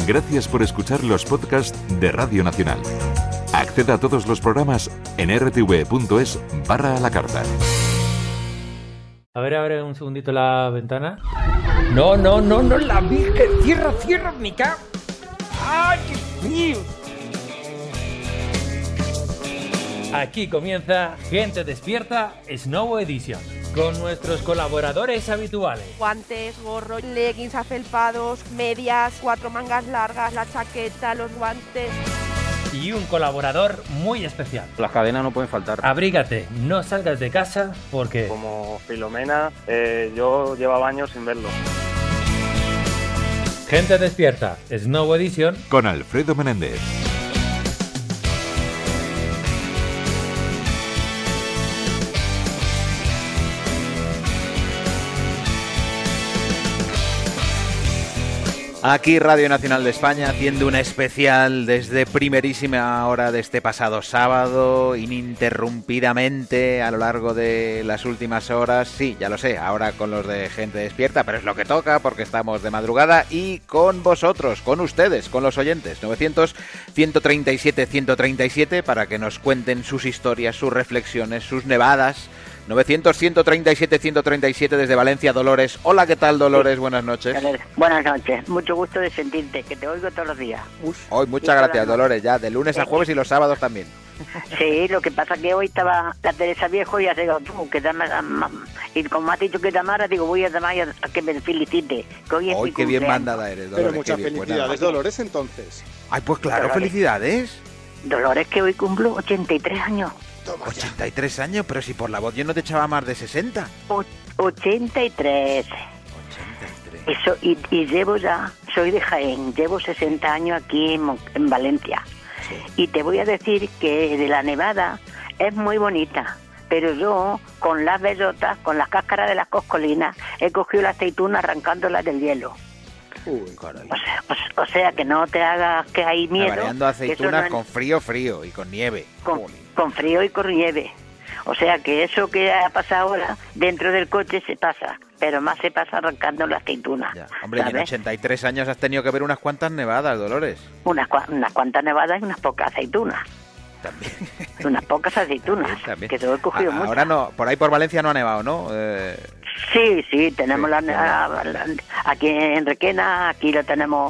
Gracias por escuchar los podcasts de Radio Nacional. Acceda a todos los programas en rtv.es/a la carta. A ver, abre un segundito la ventana. No, la Virgen. Cierra, mi cago. ¡Ay, qué frío! Aquí comienza Gente Despierta Snow Edition, con nuestros colaboradores habituales. Guantes, gorro, leggings afelpados, medias, 4 mangas largas, la chaqueta, los guantes. Y un colaborador muy especial. Las cadenas no pueden faltar. Abrígate, no salgas de casa porque... Como Filomena, yo llevaba años sin verlo. Gente Despierta Snow Edition con Alfredo Menéndez. Aquí Radio Nacional de España haciendo un especial desde primerísima hora de este pasado sábado, ininterrumpidamente a lo largo de las últimas horas. Sí, ya lo sé, ahora con los de Gente Despierta, pero es lo que toca porque estamos de madrugada y con vosotros, con ustedes, con los oyentes. 900-137-137 para que nos cuenten sus historias, sus reflexiones, sus nevadas. 900-137-137 desde Valencia, Dolores. Hola, ¿qué tal, Dolores? Buenas noches. Buenas noches, mucho gusto de sentirte, que te oigo todos los días. Hoy, muchas gracias, Dolores, ya de lunes a jueves y los sábados también. Sí, lo que pasa que hoy estaba la Teresa Viejo y hace tú, que y como has dicho que te amara, digo, voy a llamar a que me felicite. Que hoy es mi qué bien cumpleaños. mandada eres, Dolores. Pero muchas felicidades, Dolores, entonces. Ay, pues claro, Dolores. felicidades. Dolores, que hoy cumplo 83 años. 83 años, pero si por la voz yo no te echaba más de 60. 83. 83. Eso, y llevo ya, soy de Jaén, llevo 60 años aquí en Valencia. Sí. Y te voy a decir que de la nevada es muy bonita, pero yo con las bellotas, con las cáscaras de las coscolinas, he cogido la aceituna arrancándolas del hielo. Uy, Caray. O sea, que no te hagas que hay miedo. Variando que eso aceitunas no es- con frío y con nieve. con frío y con nieve. O sea, que eso que ha pasado ahora, dentro del coche se pasa, pero más se pasa arrancando la aceituna. Ya. Hombre, y en ¿sabes? 83 años has tenido que ver unas cuantas nevadas, Dolores. Unas cuantas nevadas y unas pocas aceitunas. También. Unas pocas aceitunas, También. que yo he cogido muchas. Ahora no, por ahí por Valencia no ha nevado, ¿no? Sí, tenemos Sí, aquí en Requena, aquí lo tenemos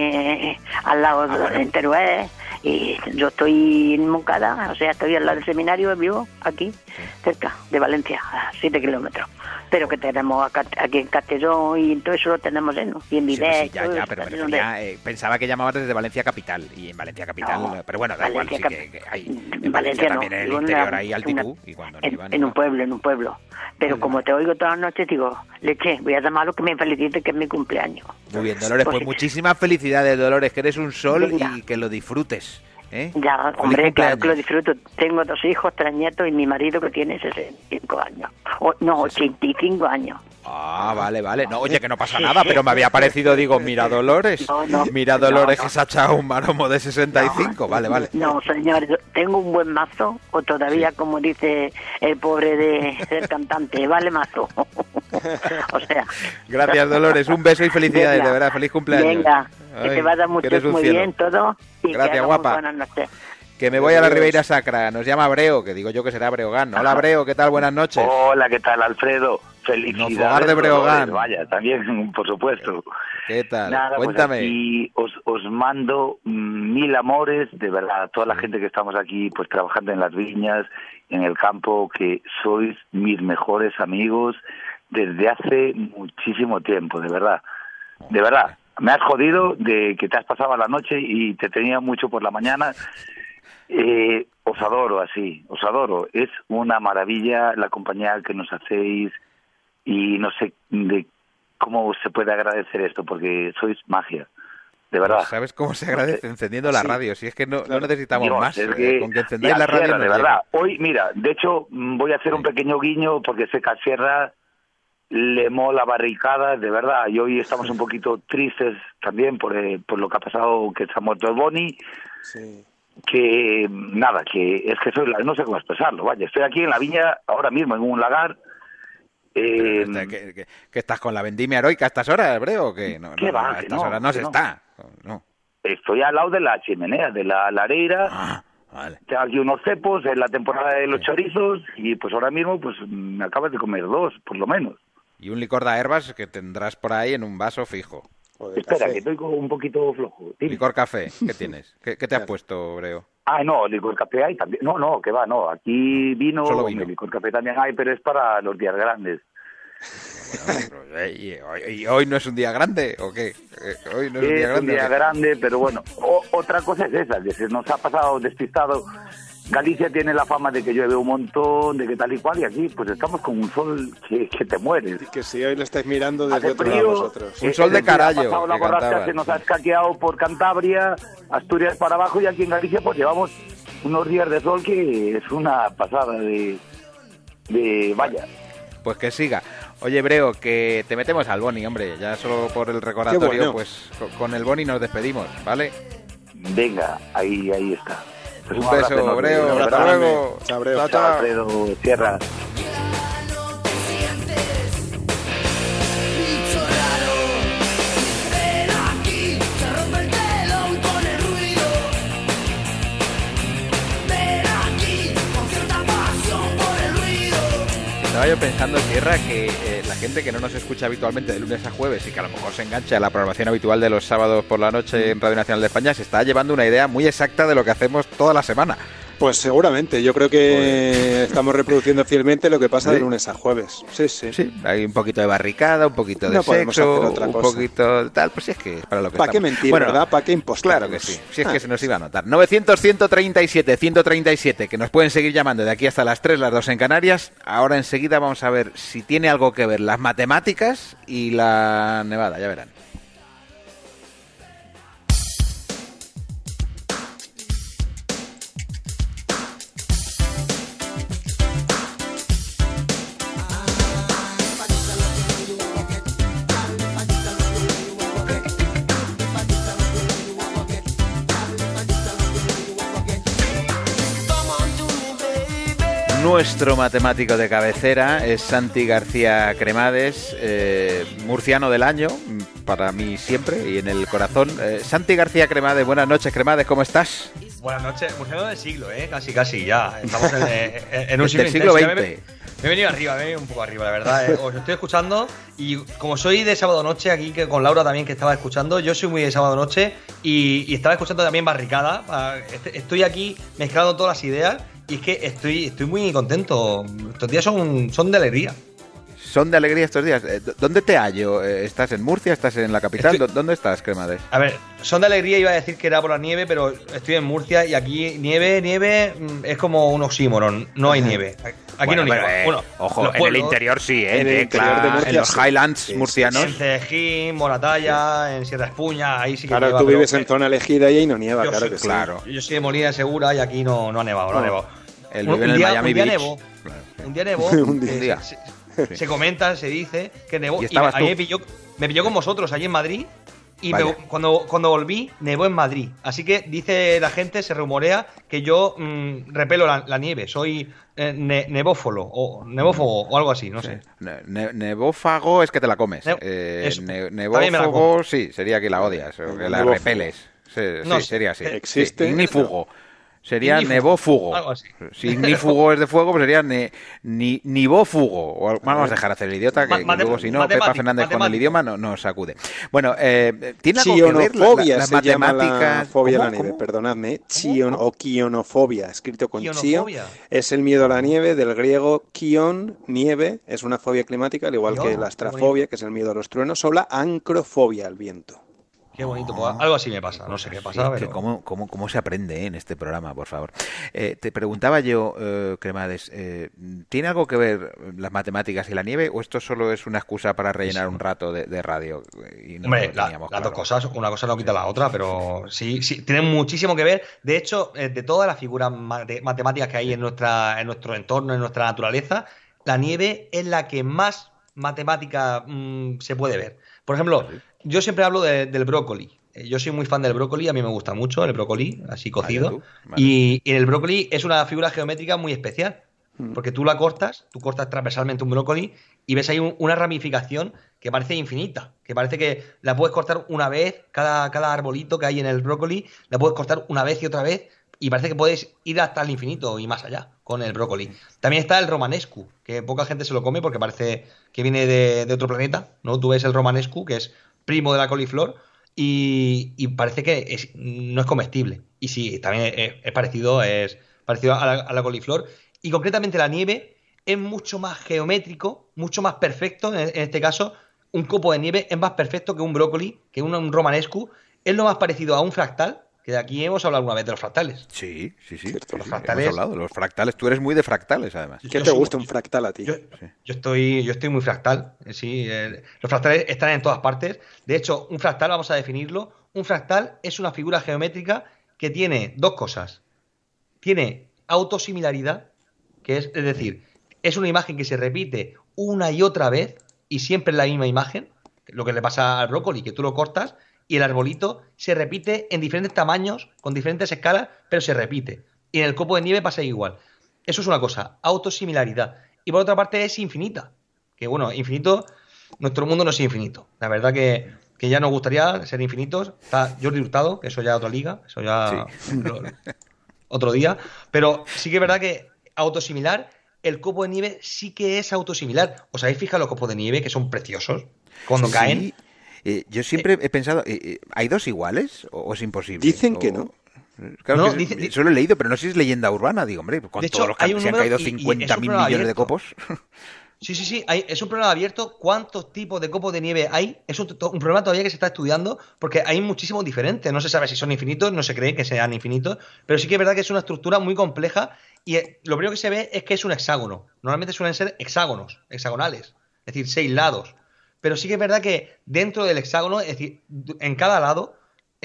al lado en Teruel, y yo estoy en Moncada, o sea, estoy al lado del seminario, vivo aquí, cerca de Valencia, a 7 kilómetros. Pero que tenemos aquí en Castellón y todo eso lo tenemos lleno, y en Sí, Vivet. sí, ya, pero me refería, pensaba que llamabas desde Valencia Capital, y en Valencia Capital, No, pero bueno, da igual, sí Valencia que hay, en en Valencia Valencia no, también en el digo, interior hay altitud, y cuando nieva, en un pueblo. Pero como te oigo todas las noches, digo, leche, voy a llamarlo que me felicite, que es mi cumpleaños. Muy bien, Dolores, pues sí. muchísimas felicidades, Dolores, que eres un sol Venga. y que lo disfrutes. Ya, Feliz hombre, claro cumpleaños. que lo disfruto. Tengo 2 hijos, 3 nietos y mi marido que tiene 65 años. 85 años. Ah, vale. No, oye, que no pasa nada, pero me había parecido, digo, mira Dolores, No, mira Dolores no. que se ha echado un maromo de 65, vale. No, señor, yo tengo un buen mazo, o todavía, como dice el pobre del cantante, vale mazo. O sea... Gracias, Dolores, un beso y felicidades, Venga, de verdad, feliz cumpleaños. Venga, que Ay, te vaya que eres un muy cielo. bien todo. Y Gracias, que haga guapa. muy buenas noches. Que me voy a la Ribeira Sacra, nos llama Breo, que digo yo que será Breogán. Hola, Breo, ¿qué tal? Buenas noches. Hola, ¿qué tal, Alfredo? Felicidades. No, Fogar de Breogán. Dolores, vaya, también, por supuesto. ¿Qué tal? Nada, Cuéntame. Pues aquí os mando 1000 amores, de verdad, a toda la gente que estamos aquí pues trabajando en las viñas, en el campo, que sois mis mejores amigos desde hace muchísimo tiempo, de verdad. De verdad. Me has jodido de que te has pasado la noche y te tenía mucho por la mañana. Os adoro así, os adoro. Es una maravilla la compañía que nos hacéis y no sé de cómo se puede agradecer esto, porque sois magia, de verdad. ¿Sabes cómo se agradece? Encendiendo la radio, si es que no necesitamos Dios, más. es que Con que encendáis y la a radio Sierra, nos de verdad. llega. Hoy, mira, de hecho, voy a hacer un pequeño guiño porque sé que a Sierra le mola barricada, de verdad, y hoy estamos un poquito tristes también por lo que ha pasado, que se ha muerto el Boni. sí. Que nada, que es que no sé cómo expresarlo, vaya, estoy aquí en la viña ahora mismo en un lagar. ¿Que estás con la vendimia heroica a estas horas, Breo? ¿O qué? No, ¿Qué va? a Que estas no, horas no que se no. está. No. Estoy al lado de la chimenea, de la lareira. Ah, vale. Tengo aquí unos cepos en la temporada de los chorizos y pues ahora mismo pues me acabas de comer 2, por lo menos. Y un licor de hierbas que tendrás por ahí en un vaso fijo. Espera, que estoy un poquito flojo. Dime. Licor café, ¿qué tienes? ¿Qué te has puesto, Breo? Ah, no, licor café hay también. No, que va, no. Aquí vino, Solo vino. licor café también hay, pero es para los días grandes. ¿Y hoy no es un día grande o qué? Hoy no es un día grande. Es un día grande, pero bueno. Otra cosa es esa, que se nos ha pasado despistado. Galicia tiene la fama de que llueve un montón, de que tal y cual, y aquí pues estamos con un sol que te mueres. Y que si hoy lo estáis mirando desde Hace otro lado frío, vosotros. Un sol de carallo, Ha pasado la que borrasca, cantabas. se nos ha escaqueado por Cantabria, Asturias para abajo, y aquí en Galicia pues llevamos unos días de sol que es una pasada de vaya. Pues que siga. Oye, Breo, que te metemos al Boni, hombre. Ya solo por el recordatorio, Qué bueno. pues con el Boni nos despedimos, ¿vale? Venga, ahí está. Pues Un abrazo beso, enorme. Breo. Un Hasta abrazo enorme. luego. Chao, Breo. Chao, Chao, chao. Alfredo Sierra. Estaba yo pensando, Sierra, que la gente que no nos escucha habitualmente de lunes a jueves y que a lo mejor se engancha a la programación habitual de los sábados por la noche en Radio Nacional de España se está llevando una idea muy exacta de lo que hacemos toda la semana. Pues seguramente, yo creo que estamos reproduciendo fielmente lo que pasa Sí. de lunes a jueves. Sí. Sí, hay un poquito de barricada, un poquito de No podemos sexo, hacer otra un cosa. poquito de tal, pues si es que es para lo que ¿Para qué estamos. mentir, Bueno, verdad? ¿Para qué impostar? claro que sí, si es que se nos iba a notar. 900-137-137, que nos pueden seguir llamando de aquí hasta las 3, las 2 en Canarias. Ahora enseguida vamos a ver si tiene algo que ver las matemáticas y la nevada, ya verán. Nuestro matemático de cabecera es Santi García Cremades, murciano del año, para mí siempre y en el corazón. Santi García Cremades, buenas noches, Cremades, ¿cómo estás? Buenas noches, murciano del siglo, casi ya. Estamos en un Del siglo intenso. XX. Me he venido arriba, un poco arriba, la verdad. Os estoy escuchando y como soy de sábado noche, aquí que con Laura también que estaba escuchando, yo soy muy de sábado noche y estaba escuchando también Barricada. Estoy aquí mezclando todas las ideas y es que estoy muy contento. Estos días son de alegría. Son de alegría estos días. ¿Dónde te hallo? ¿Estás en Murcia? ¿Estás en la capital? Estoy- ¿Dónde estás, Cremades? A ver, son de alegría, iba a decir que era por la nieve, pero estoy en Murcia y aquí nieve es como un oxímoron, no hay nieve. Aquí no nieva. Bueno, ojo, los en el pueblos, interior sí, en el interior de Murcia en los sí. Highlands Sí, murcianos. En Cejín, Moratalla, en Sierra Espuña, ahí sí que Claro, nieva, tú pero- vives en zona elegida y ahí no nieva, Yo claro soy- que sí. claro. Yo soy de Molina de Segura y aquí no ha nevado, no ha nevado. Él vive en el Miami un día Beach. nevó. Claro. Un día nevó. Un día. Se comenta, se dice que nevó. ¿Y estabas a mí tú? me pilló con vosotros allí en Madrid. Y Vaya. cuando volví, nevó en Madrid. Así que dice la gente, se rumorea que yo repelo la nieve. Soy nevófolo o nevófogo o algo así, no sé. Nevófago es que te la comes. Eso. También me la Nevófago, como. sí, sería que la odias o que la Nevófago. repeles. Sí, No sí, sé. sería así. ¿Existe? Sí, ignífugo. Sería Ignífugo, nevófugo. algo así. Si ignífugo es de fuego, pues sería nivófugo. O vamos a dejar hacer el idiota, que luego si no, Pepa matemático, Fernández con el matemático. idioma no nos sacude. Bueno, ¿tiene algo que ver Chionofobia las se llama la matemáticas? fobia a la ¿Cómo? nieve, ¿Cómo? perdonadme. Chion o quionofobia, escrito con chio. Quionofobia. Es el miedo a la nieve, del griego kion, nieve, es una fobia climática, al igual que Kion, la qué astrafobia, que es el miedo a los truenos, o la ancrofobia al viento. Qué bonito. Pues algo así me pasa. No sé qué pasa, Sí, que pero... ¿Cómo se aprende en este programa, por favor? Te preguntaba yo, Cremades, ¿tiene algo que ver las matemáticas y la nieve o esto solo es una excusa para rellenar un rato de radio? Y no Hombre, lo las teníamos dos claro? cosas, una cosa no quita la otra, pero sí, tienen muchísimo que ver. De hecho, de todas las figuras matemáticas que hay en nuestro entorno, en nuestra naturaleza, la nieve es la que más matemática se puede ver. Por ejemplo, yo siempre hablo del brócoli. Yo soy muy fan del brócoli, a mí me gusta mucho el brócoli, así cocido. tú, vale. Y el brócoli es una figura geométrica muy especial, Porque tú cortas transversalmente un brócoli y ves ahí una ramificación que parece infinita, que parece que la puedes cortar una vez, cada arbolito que hay en el brócoli, la puedes cortar una vez y otra vez, y parece que puedes ir hasta el infinito y más allá con el brócoli. También está el romanescu, que poca gente se lo come porque parece que viene de otro planeta, ¿no? Tú ves el romanescu, que es primo de la coliflor, y parece que no es comestible. Y sí, también es parecido a la coliflor. Y concretamente la nieve es mucho más geométrico, mucho más perfecto. En este caso, un copo de nieve es más perfecto que un brócoli, que un romanescu. Es lo más parecido a un fractal, que de aquí hemos hablado alguna vez de los fractales. Sí. Los fractales. Hemos hablado de los fractales. Tú eres muy de fractales, además. ¿Qué te gusta un fractal a ti? Yo estoy muy fractal. Sí, los fractales están en todas partes. De hecho, un fractal, vamos a definirlo. Un fractal es una figura geométrica que tiene dos cosas. Tiene autosimilaridad, que es decir, es una imagen que se repite una y otra vez y siempre es la misma imagen, lo que le pasa al brócoli, que tú lo cortas y el arbolito se repite en diferentes tamaños, con diferentes escalas, pero se repite. Y en el copo de nieve pasa igual. Eso es una cosa, autosimilaridad. Y por otra parte es infinita, que bueno, infinito, nuestro mundo no es infinito. La verdad que ya nos gustaría ser infinitos. Está Jordi Hurtado, que eso ya es otra liga, eso ya otro día. Pero sí que es verdad que autosimilar, el copo de nieve sí que es autosimilar. ¿Os habéis fijado los copos de nieve que son preciosos cuando caen? Yo siempre he pensado, ¿hay dos iguales o es imposible? Dicen que no. Claro, solo he leído, pero no sé si es leyenda urbana. Digo, hombre, con todos los que se han caído 50.000 millones de copos. Sí, es un problema abierto. ¿Cuántos tipos de copos de nieve hay? Es un problema todavía que se está estudiando porque hay muchísimos diferentes. No se sabe si son infinitos, no se cree que sean infinitos, pero sí que es verdad que es una estructura muy compleja y lo primero que se ve es que es un hexágono. Normalmente suelen ser hexagonales, es decir, 6 lados. Pero sí que es verdad que dentro del hexágono, es decir, en cada lado,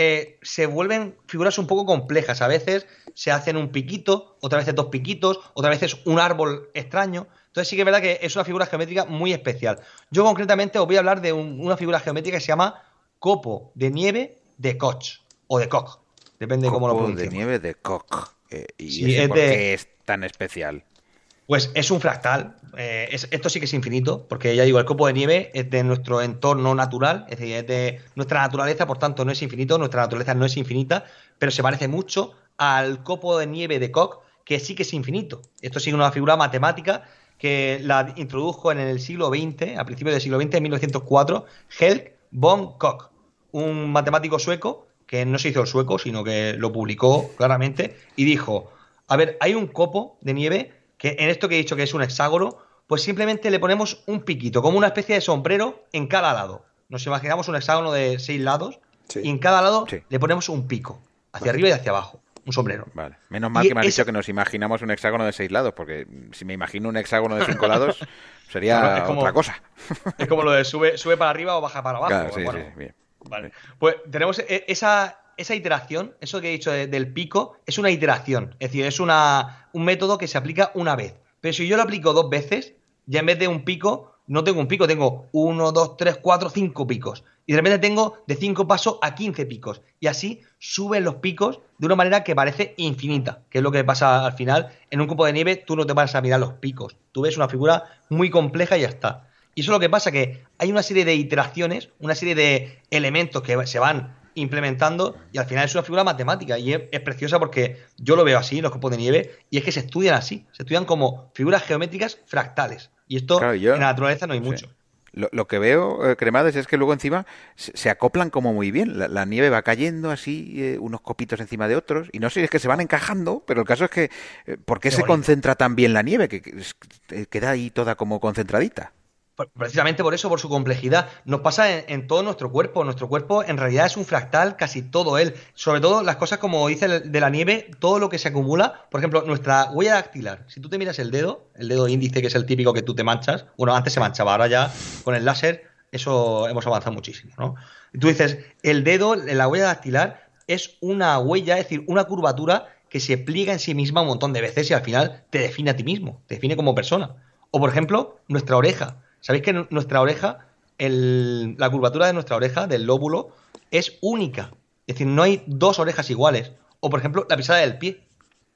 se vuelven figuras un poco complejas. A veces se hacen un piquito, otras veces 2 piquitos, otras veces un árbol extraño. Entonces sí que es verdad que es una figura geométrica muy especial. Yo concretamente os voy a hablar de una figura geométrica que se llama copo de nieve de Koch o de Koch. Depende de cómo lo pronunciemos. Copo de nieve de Koch. ¿Y sí, por qué es tan especial? Pues es un fractal. Esto sí que es infinito, porque ya digo, el copo de nieve es de nuestro entorno natural, es decir, es de nuestra naturaleza, por tanto no es infinito, nuestra naturaleza no es infinita, pero se parece mucho al copo de nieve de Koch, que sí que es infinito. Esto sí es una figura matemática que la introdujo en el siglo XX, a principios del siglo XX, en 1904, Helge von Koch, un matemático sueco, que no se hizo el sueco, sino que lo publicó claramente, y dijo, a ver, hay un copo de nieve que en esto que he dicho que es un hexágono, pues simplemente le ponemos un piquito, como una especie de sombrero en cada lado. Nos imaginamos un hexágono de 6 lados, y en cada lado le ponemos un pico, hacia arriba y hacia abajo. Un sombrero. Vale. Menos mal que me has dicho que nos imaginamos un hexágono de 6 lados, porque si me imagino un hexágono de 5 lados sería otra cosa. Es como lo de sube para arriba o baja para abajo. Claro, bueno, sí, bien. Vale. Pues tenemos esa iteración, eso que he dicho del pico, es una iteración. Es decir, es un método que se aplica una vez. Pero si yo lo aplico 2 veces, ya en vez de un pico, no tengo un pico, tengo 1, 2, 3, 4, 5 picos. Y de repente tengo de 5 pasos a 15 picos. Y así suben los picos de una manera que parece infinita, que es lo que pasa al final. En un copo de nieve tú no te vas a mirar los picos. Tú ves una figura muy compleja y ya está. Y eso es lo que pasa, que hay una serie de iteraciones, una serie de elementos que se van implementando y al final es una figura matemática y es preciosa porque yo lo veo así, los copos de nieve, y es que se estudian así, se estudian como figuras geométricas fractales. Y esto en la naturaleza no hay mucho. Lo que veo, Cremades, es que luego encima se acoplan como muy bien. La nieve va cayendo así, unos copitos encima de otros, y no sé, es que se van encajando, pero el caso es que ¿por qué se concentra tan bien la nieve? Que queda ahí toda como concentradita. Precisamente por eso, por su complejidad. Nos pasa en todo nuestro cuerpo. Nuestro cuerpo en realidad es un fractal, casi todo él. Sobre todo las cosas, como dice de la nieve, todo lo que se acumula. Por ejemplo, nuestra huella dactilar. Si tú te miras el dedo índice, que es el típico que tú te manchas. Bueno, antes se manchaba, ahora ya con el láser eso hemos avanzado muchísimo, ¿no? Y tú dices, el dedo, la huella dactilar, es una huella, es decir, una curvatura que se pliega en sí misma un montón de veces y al final te define a ti mismo, te define como persona. O, por ejemplo, nuestra oreja. ¿Sabéis que nuestra oreja, la curvatura de nuestra oreja, del lóbulo, es única? Es decir, no hay 2 orejas iguales. O, por ejemplo, la pisada del pie.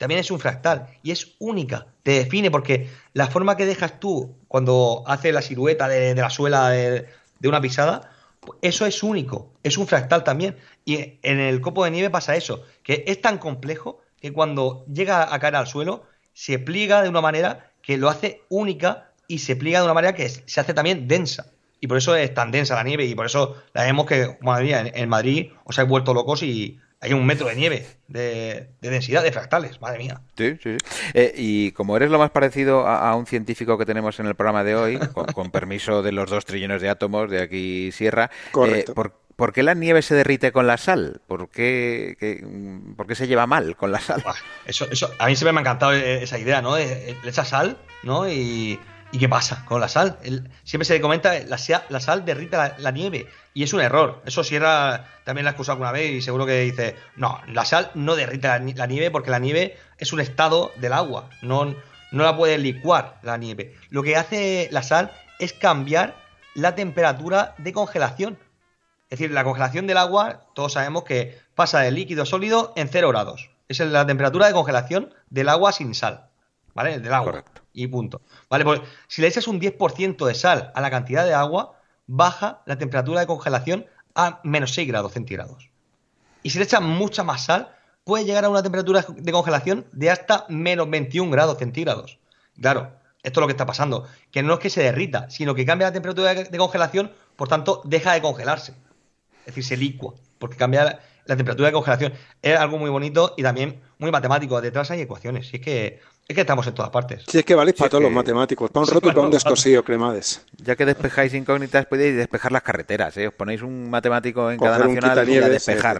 también es un fractal y es única, te define, porque la forma que dejas tú cuando haces la silueta de la suela de una pisada, eso es único, es un fractal también. Y en el copo de nieve pasa eso, que es tan complejo que cuando llega a caer al suelo se pliega de una manera que lo hace única y se pliega de una manera que se hace también densa. Y por eso es tan densa la nieve y por eso la vemos que, madre mía, en Madrid os habéis vuelto locos y hay 1 metro de nieve de densidad de fractales, madre mía. Sí. Y como eres lo más parecido a un científico que tenemos en el programa de hoy, con permiso de los 2 trillones de átomos de aquí Sierra, ¿por qué la nieve se derrite con la sal? ¿Por qué se lleva mal con la sal? Eso a mí siempre me ha encantado esa idea, ¿no? Le echas sal, ¿no? ¿Y qué pasa con la sal? Siempre se comenta la sal derrite la nieve y es un error. Eso Sierra también la ha excusado alguna vez y seguro que dice, no, la sal no derrite la nieve porque la nieve es un estado del agua, no la puede licuar la nieve. Lo que hace la sal es cambiar la temperatura de congelación. Es decir, la congelación del agua, todos sabemos que pasa de líquido a sólido en 0 grados. Esa es la temperatura de congelación del agua sin sal, ¿vale? Del agua. Correcto. Y punto. Vale, pues si le echas un 10% de sal a la cantidad de agua, baja la temperatura de congelación a menos 6 grados centígrados. Y si le echas mucha más sal, puede llegar a una temperatura de congelación de hasta menos 21 grados centígrados. Claro, esto es lo que está pasando, que no es que se derrita, sino que cambia la temperatura de congelación, por tanto, deja de congelarse. Es decir, se licua, porque cambia la temperatura de congelación. Es algo muy bonito y también muy matemático. Detrás hay ecuaciones. Y es que estamos en todas partes. Sí, es que valéis para todos los matemáticos. Para un roto y para un descosío, Cremades. Ya que despejáis incógnitas, podéis despejar las carreteras, ¿eh? Os ponéis un matemático en cada nacional y a despejar.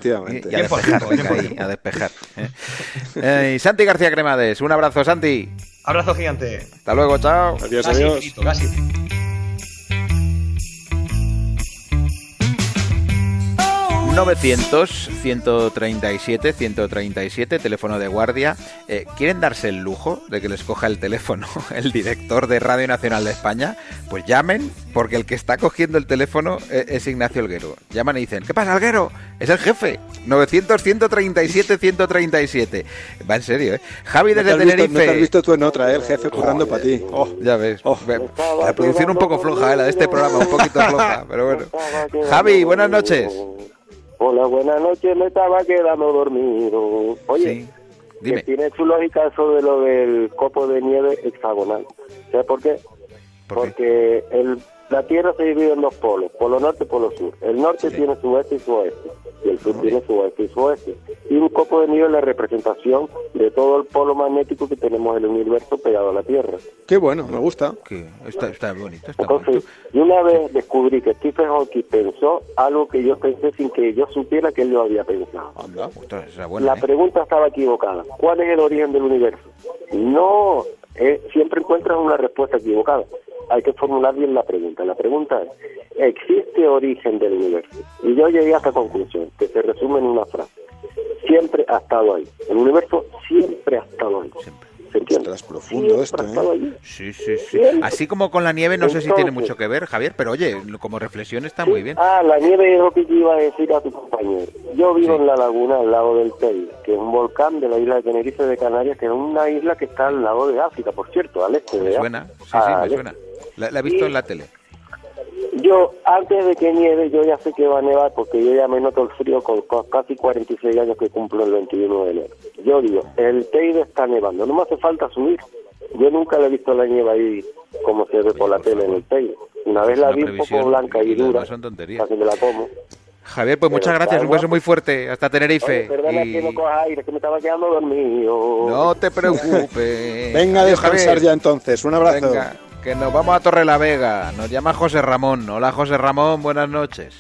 A despejar. Y Santi García Cremades, un abrazo, Santi. Abrazo gigante. Hasta luego, chao. Adiós, adiós. Casi. 900-137-137, teléfono de guardia. ¿Quieren darse el lujo de que les coja el teléfono el director de Radio Nacional de España? Pues llamen, porque el que está cogiendo el teléfono es Ignacio Helguero. Llaman y dicen, ¿qué pasa, Helguero? Es el jefe. 900-137-137. Va en serio, ¿eh? Javi desde Tenerife. No te has visto tú en otra, el jefe currando para ti. Ya ves. La producción un poco floja, la de este programa, un poquito floja, pero bueno. Javi, buenas noches. Hola, buenas noches, me estaba quedando dormido. Oye, sí, dime. Tiene su lógica eso de lo del copo de nieve hexagonal. ¿Sabes por qué? Porque la Tierra se divide en 2 polos, polo norte y polo sur. El norte tiene su este y su oeste, y el sur tiene su oeste y su oeste. Y un copo de nieve es la representación de todo el polo magnético que tenemos en el universo pegado a la Tierra. Qué bueno, me gusta. Está bonito. Entonces, yo una vez descubrí que Stephen Hawking pensó algo que yo pensé sin que yo supiera que él lo había pensado. Anda, buena, la pregunta estaba equivocada. ¿Cuál es el origen del universo? No, siempre encuentras una respuesta equivocada. Hay que formular bien la pregunta. La pregunta es, ¿existe origen del universo? Y yo llegué a esta conclusión, que se resume en una frase. Siempre ha estado ahí. El universo siempre ha estado ahí. ¿Se entiende? Es profundo esto, ¿eh? Sí. Así como con la nieve, no sé si tiene mucho que ver, Javier, pero oye, como reflexión está muy bien. La nieve es lo que iba a decir a tu compañero. Yo vivo en la laguna al lado del Teide, que es un volcán de la isla de Tenerife de Canarias, que es una isla que está al lado de África, por cierto, al este de África. Suena, me suena. La he visto en la tele. Yo, antes de que nieve, yo ya sé que va a nevar porque yo ya me noto el frío con casi 46 años que cumplo el 21 de enero. Yo digo, el Teide está nevando, no me hace falta subir. Yo nunca le he visto la nieve ahí como se ve por la tele en el Teide. Una vez la vi un poco blanca y dura, son tonterías. casi me la como. Javier, pues muchas gracias, un beso muy fuerte, hasta Tenerife. Oye, perdona que no coja aire, que me estaba quedando dormido. No te preocupes. Venga a descansar ya entonces, un abrazo. Venga, que nos vamos a Torrelavega, nos llama José Ramón. Hola José Ramón, buenas noches.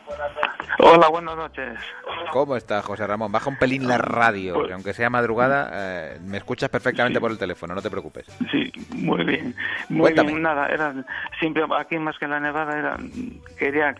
Hola, buenas noches. ¿Cómo estás, José Ramón? Baja un pelín la radio, que aunque sea madrugada, me escuchas perfectamente por el teléfono, no te preocupes. Sí, muy bien. Cuéntame. Bien, nada, era simple, aquí más que la nevada, quería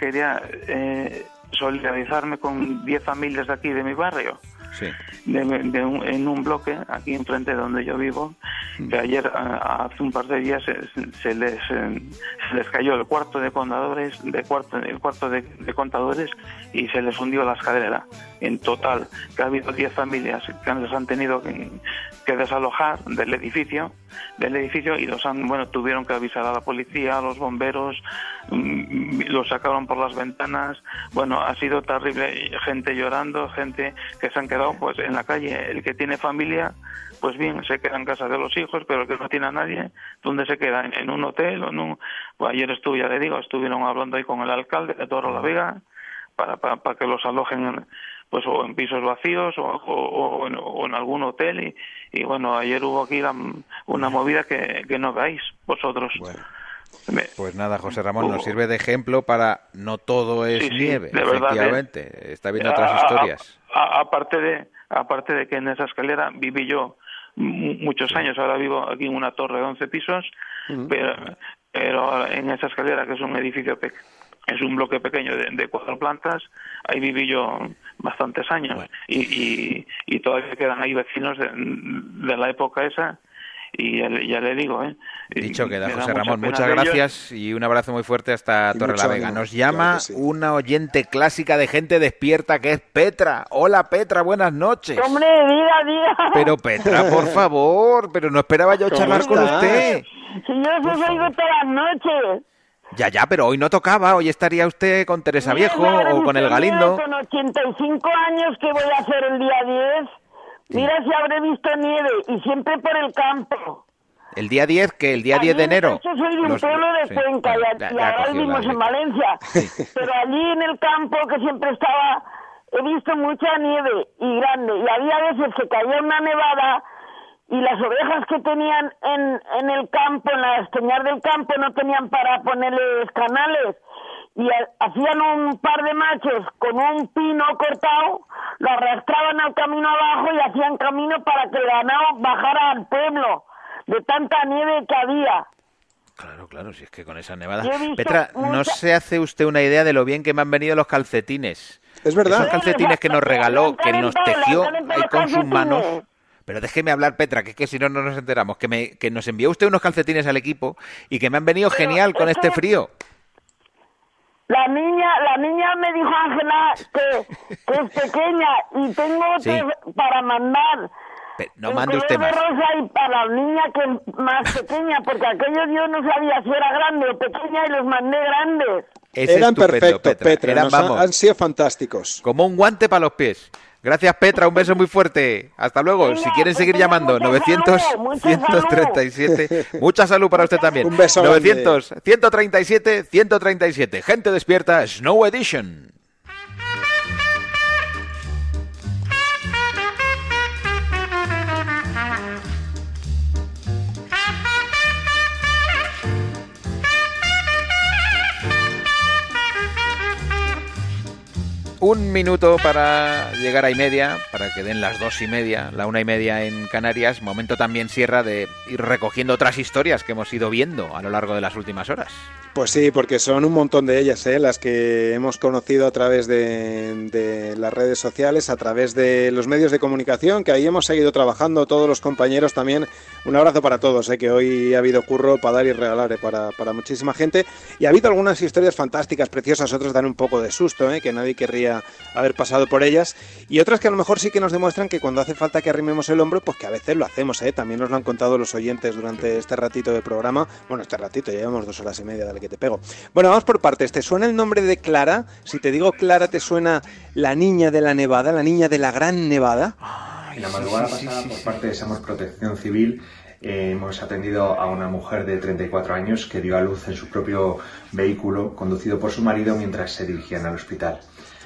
solidarizarme con 10 familias de aquí de mi barrio. Sí. En un bloque aquí enfrente de donde yo vivo, que ayer, hace un par de días, se les cayó el cuarto de contadores, el cuarto de contadores, y se les hundió la escalera. en total, que ha habido 10 familias que les han tenido que desalojar del edificio y tuvieron que avisar a la policía, a los bomberos, los sacaron por las ventanas. Bueno, ha sido terrible, gente llorando, gente que se han quedado pues en la calle. El que tiene familia, pues bien, se queda en casa de los hijos, pero el que no tiene a nadie, ¿dónde se queda? ¿En un hotel? Pues ayer estuvieron hablando ahí con el alcalde de Torrelavega para que los alojen pues o en pisos vacíos o en algún hotel y bueno, ayer hubo aquí una movida que no veáis vosotros. Bueno. Pues nada, José Ramón, nos sirve de ejemplo para no todo es nieve, de verdad, efectivamente, está viendo otras historias. Aparte de que en esa escalera viví yo muchos años, ahora vivo aquí en una torre de 11 pisos, pero en esa escalera, que es un edificio es un bloque pequeño de 4 plantas, ahí viví yo bastantes años. Bueno. Y todavía quedan ahí vecinos de la época esa. Y ya le digo, Dicho queda, José Ramón, muchas gracias y un abrazo muy fuerte hasta Torrelavega. Nos llama una oyente clásica de Gente Despierta, que es Petra. Hola, Petra, buenas noches. Hombre, diga. Pero Petra, por favor, pero no esperaba yo charlar con usted. Si yo os oigo todas las noches. Ya, pero hoy no tocaba, hoy estaría usted con Teresa Viejo o con el Galindo. Con 85 años, ¿qué voy a hacer el día 10? Mira si habré visto nieve, y siempre por el campo. ¿El día 10 qué? ¿El día 10 de enero? Yo soy de un pueblo de Cuenca, y ahora vivimos en Valencia. Sí. Pero allí en el campo, que siempre estaba, he visto mucha nieve y grande. Y había veces que caía una nevada y las ovejas que tenían en el campo, en las peñas del campo, no tenían para ponerles canales. Y hacían un par de machos con un pino cortado, lo arrastraban al camino abajo y hacían camino para que el ganado bajara al pueblo, de tanta nieve que había. Claro, si es que con esa nevada... Petra, ¿no se hace usted una idea de lo bien que me han venido los calcetines? Es verdad. Esos calcetines que nos regaló, que nos tejió ahí con sus manos... Pero déjeme hablar, Petra, que es que si no nos enteramos. Que nos envió usted unos calcetines al equipo y que me han venido genial con este frío. La niña me dijo, Ángela, que es pequeña y tengo otros para mandar. Pero no mande usted más. Rosa y para la niña que es más pequeña, porque aquellos yo no sabía si era grande o pequeña y los mandé grandes. Eran perfectos, Petra. Han sido fantásticos. Como un guante para los pies. Gracias, Petra, un beso muy fuerte. Hasta luego. Si quieren seguir llamando, 900-137. Mucha salud para usted también. Un beso. 900-137-137. Gente Despierta, Snow Edition. Un minuto para llegar a 1:30, para que den las 2:30, la 1:30 en Canarias. Momento también, Sierra, de ir recogiendo otras historias que hemos ido viendo a lo largo de las últimas horas. Pues sí, porque son un montón de ellas, las que hemos conocido a través de las redes sociales, a través de los medios de comunicación, que ahí hemos seguido trabajando, todos los compañeros también. Un abrazo para todos, que hoy ha habido curro para dar y regalar para muchísima gente. Y ha habido algunas historias fantásticas, preciosas, otras dan un poco de susto, que nadie querría haber pasado por ellas. Y otras que a lo mejor sí que nos demuestran que cuando hace falta que arrimemos el hombro, pues que a veces lo hacemos, También nos lo han contado los oyentes durante este ratito de programa. Bueno, este ratito, ya llevamos 2 horas y media, dale que te pego. Bueno, vamos por partes. ¿Te suena el nombre de Clara? Si te digo Clara, ¿te suena la niña de la Nevada, la niña de la Gran Nevada? En la madrugada pasada, por parte de Samos Protección Civil, hemos atendido a una mujer de 34 años que dio a luz en su propio vehículo, conducido por su marido mientras se dirigían al hospital.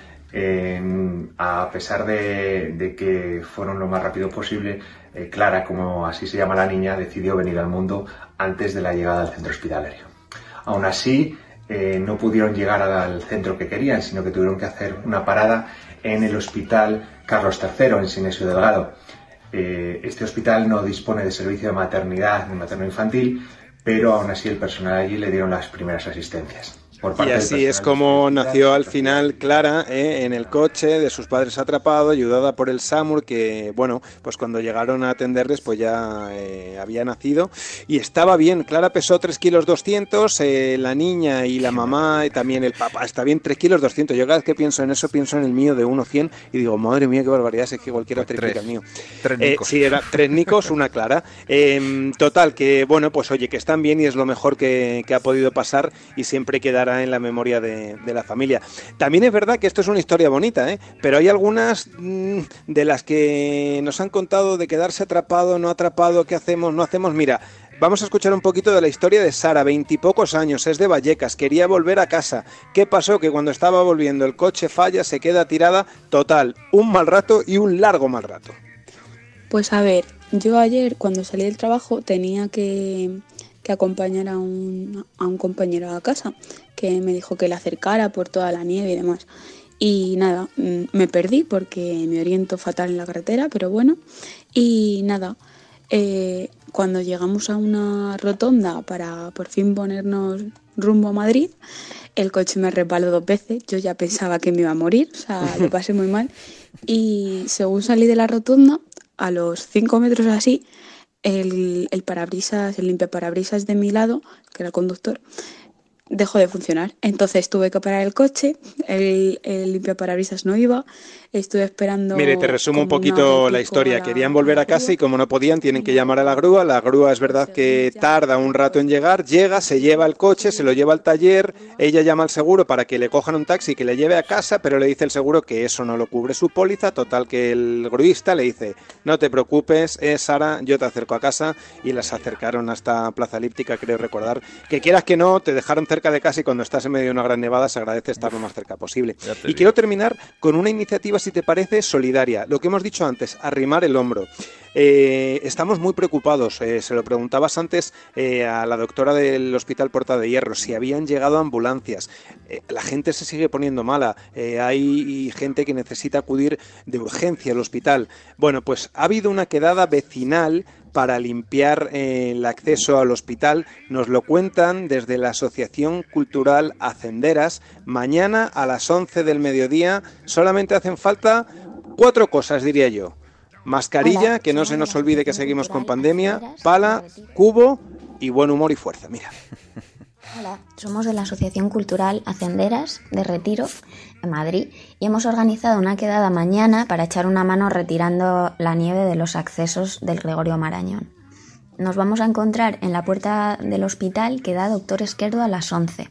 A pesar de que fueron lo más rápido posible, Clara, como así se llama la niña, decidió venir al mundo antes de la llegada al centro hospitalario. Aún así, no pudieron llegar al centro que querían, sino que tuvieron que hacer una parada en el Hospital Carlos III, en Sinesio Delgado. Este hospital no dispone de servicio de maternidad ni materno-infantil, pero aún así el personal allí le dieron las primeras asistencias. Y así es como nació al final Clara, en el coche de sus padres atrapado, ayudada por el SAMUR, que bueno, pues cuando llegaron a atenderles pues ya había nacido y estaba bien. Clara pesó 3 kilos 200, la niña y la mamá y también el papá, está bien 3 kilos 200. Yo cada vez que pienso en eso pienso en el mío de 1,100 y digo, madre mía, qué barbaridad, es que cualquiera pues triplica el mío. 3 nicos. Sí, era 3 nicos, una Clara. Total, que bueno, pues oye, que están bien y es lo mejor que ha podido pasar y siempre quedará en la memoria de la familia. También es verdad que esto es una historia bonita, pero hay algunas de las que nos han contado de quedarse atrapado, no atrapado, qué hacemos, no hacemos. Mira, vamos a escuchar un poquito de la historia de Sara, 20 y pocos años, es de Vallecas, quería volver a casa. ¿Qué pasó? Que cuando estaba volviendo el coche falla, se queda tirada, total, un mal rato y un largo mal rato. Pues a ver, yo ayer cuando salí del trabajo tenía que acompañar a un compañero a casa, que me dijo que le acercara por toda la nieve y demás. Y nada, me perdí porque me oriento fatal en la carretera, pero bueno. Y nada, cuando llegamos a una rotonda para por fin ponernos rumbo a Madrid, el coche me resbaló 2 veces. Yo ya pensaba que me iba a morir, o sea, lo pasé muy mal. Y según salí de la rotonda, a los 5 metros así, el parabrisas, el limpiaparabrisas de mi lado, que era el conductor, dejó de funcionar. Entonces tuve que parar el coche, el limpiaparabrisas no iba, estuve esperando... Mire, te resumo un poquito la historia. Querían volver a casa y como no podían, tienen que llamar a la grúa. La grúa es verdad que tarda un rato en llegar, llega, se lleva el coche, se lo lleva al taller, ella llama al seguro para que le cojan un taxi que le lleve a casa, pero le dice el seguro que eso no lo cubre su póliza. Total, que el gruista le dice, no te preocupes, Sara, yo te acerco a casa, y las acercaron hasta Plaza Elíptica, creo recordar. Que quieras que no, te dejaron cerca de casa y cuando estás en medio de una gran nevada se agradece estar lo más cerca posible. Y quiero terminar con una iniciativa, si te parece, solidaria. Lo que hemos dicho antes, arrimar el hombro. Estamos muy preocupados, se lo preguntabas antes a la doctora del Hospital Puerta de Hierro, si habían llegado ambulancias. La gente se sigue poniendo mala, hay gente que necesita acudir de urgencia al hospital. Bueno, pues ha habido una quedada vecinal para limpiar el acceso al hospital. Nos lo cuentan desde la Asociación Cultural Hacenderas. Mañana a las 11 del mediodía solamente hacen falta 4 cosas, diría yo. Mascarilla, hola, que no se nos olvide que seguimos con pandemia, pala, cubo y buen humor y fuerza. Mira. Hola, somos de la Asociación Cultural Hacenderas de Retiro, en Madrid, y hemos organizado una quedada mañana para echar una mano retirando la nieve de los accesos del Gregorio Marañón. Nos vamos a encontrar en la puerta del hospital que da Doctor Esquerdo a las 11.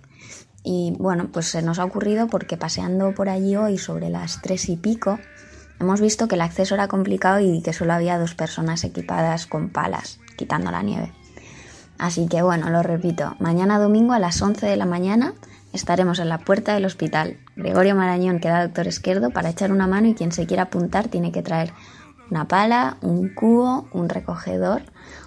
Y bueno, pues se nos ha ocurrido porque paseando por allí hoy sobre las 3 y pico, hemos visto que el acceso era complicado y que solo había 2 personas equipadas con palas, quitando la nieve. Así que bueno, lo repito, mañana domingo a las 11 de la mañana estaremos en la puerta del hospital Gregorio Marañón, que da Doctor Esquerdo, para echar una mano, y quien se quiera apuntar tiene que traer una pala, un cubo, un recogedor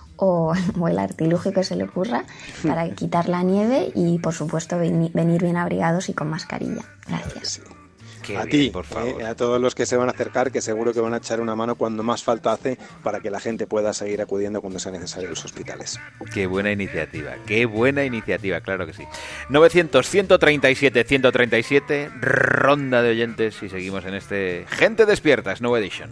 o el artilugio que se le ocurra para quitar la nieve y por supuesto venir bien abrigados y con mascarilla. Gracias. Qué a bien, ti, por favor. A todos los que se van a acercar, que seguro que van a echar una mano cuando más falta hace para que la gente pueda seguir acudiendo cuando sea necesario a los hospitales. Qué buena iniciativa, claro que sí. 900-137-137, ronda de oyentes y seguimos en este Gente Despierta, Snow Edition.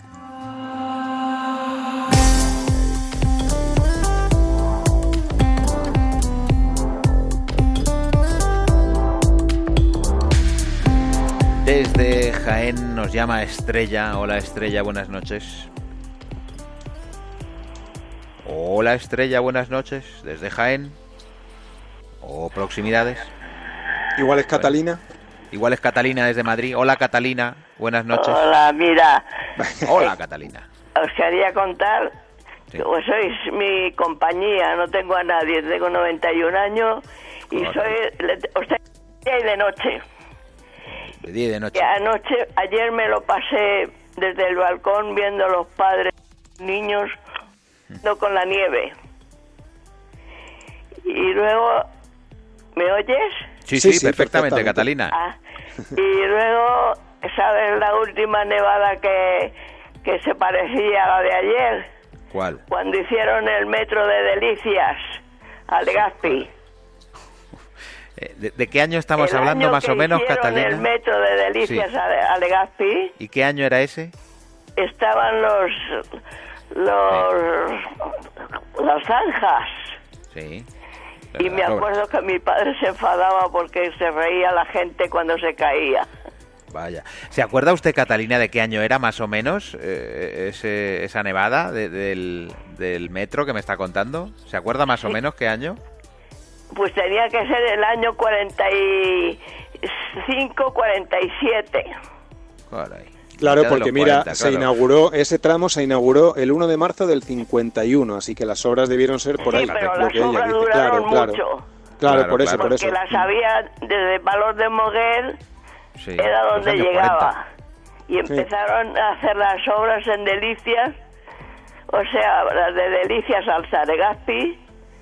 Desde Jaén nos llama Estrella. Hola Estrella, buenas noches. Hola Estrella, buenas noches. Desde Jaén. ¿O proximidades? Igual es Catalina. Igual es Catalina desde Madrid. Hola Catalina, buenas noches. Hola, mira. Hola Catalina. Os quería contar, sí, que vos sois mi compañía, no tengo a nadie, tengo 91 años y os tengo de noche. De día y de noche. Y ayer me lo pasé desde el balcón viendo a los padres, niños, con la nieve. Y luego, ¿me oyes? Sí, perfectamente, Catalina. Y luego, ¿sabes la última nevada que se parecía a la de ayer? ¿Cuál? Cuando hicieron el metro de Delicias, a Legazpi. ¿De qué año estamos hablando más o menos, Catalina? El metro de Delicias a Legazpi. ¿Y qué año era ese? Estaban las zanjas. Sí. Y me acuerdo que mi padre se enfadaba porque se reía la gente cuando se caía. Vaya. ¿Se acuerda usted, Catalina, de qué año era más o menos esa nevada del metro que me está contando? ¿Se acuerda más o menos qué año? Pues tenía que ser el año 45, 47. Caray. Claro, porque mira, 40, ese tramo se inauguró el 1 de marzo del 51, así que las obras debieron ser por ahí. Pero las obras duraron mucho. Claro, por eso. Porque las había desde Valor de Moguer, era donde llegaba. 40. Y empezaron a hacer las obras en Delicias, o sea, las de Delicias al Legazpi,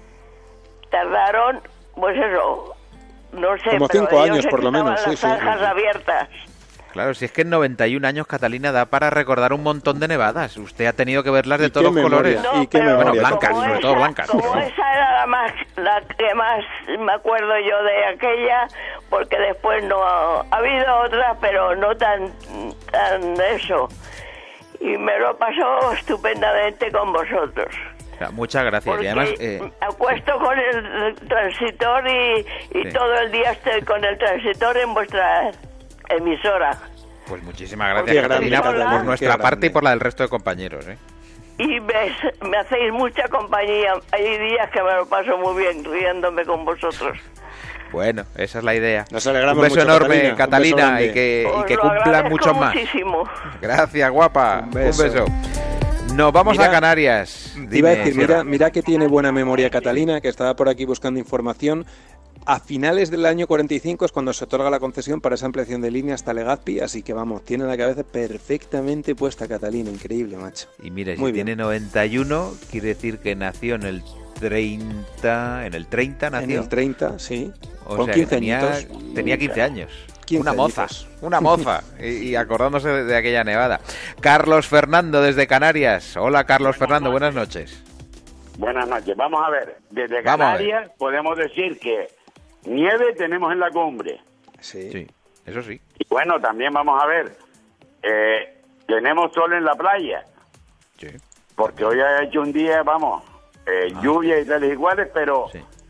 tardaron, pues eso, no sé, como 5 años por lo menos, las zanjas abiertas. Claro, si es que en 91 años, Catalina, da para recordar un montón de nevadas. Usted ha tenido que verlas de todos los colores. No, ¿y qué memoria? Bueno, blancas, sobre todo blancas. Como esa era la que más me acuerdo yo de aquella, porque después no ha habido otras, pero no tan eso. Y me lo pasó estupendamente con vosotros. Muchas gracias. Porque y además, me acuesto con el transitor y todo el día estoy con el transitor en vuestra emisora. Pues muchísimas gracias, Catalina, por nuestra parte y por la del resto de compañeros. Y me hacéis mucha compañía. Hay días que me lo paso muy bien riéndome con vosotros. Bueno, esa es la idea. Nos alegramos un beso mucho, enorme, Catalina, y que cumplan muchos más. Muchísimo. Gracias, guapa. Un beso. Nos vamos a Canarias. Iba a decir, mira que tiene buena memoria Catalina, que estaba por aquí buscando información. A finales del año 45 es cuando se otorga la concesión para esa ampliación de línea hasta Legazpi, así que vamos, tiene la cabeza perfectamente puesta Catalina, increíble, macho. Y mire, si tiene 91, quiere decir que nació en el 30, nació. En el 30, sí. Con 15 años. Tenía 15 años. Una moza, y acordándose de aquella nevada. Carlos Fernando desde Canarias. Hola, Carlos Fernando, buenas noches. Buenas noches. Vamos a ver, desde Canarias podemos decir que nieve tenemos en la cumbre. Sí, eso sí. Y bueno, también vamos a ver, tenemos sol en la playa. Sí. Porque hoy ha hecho un día, lluvia y tales iguales, pero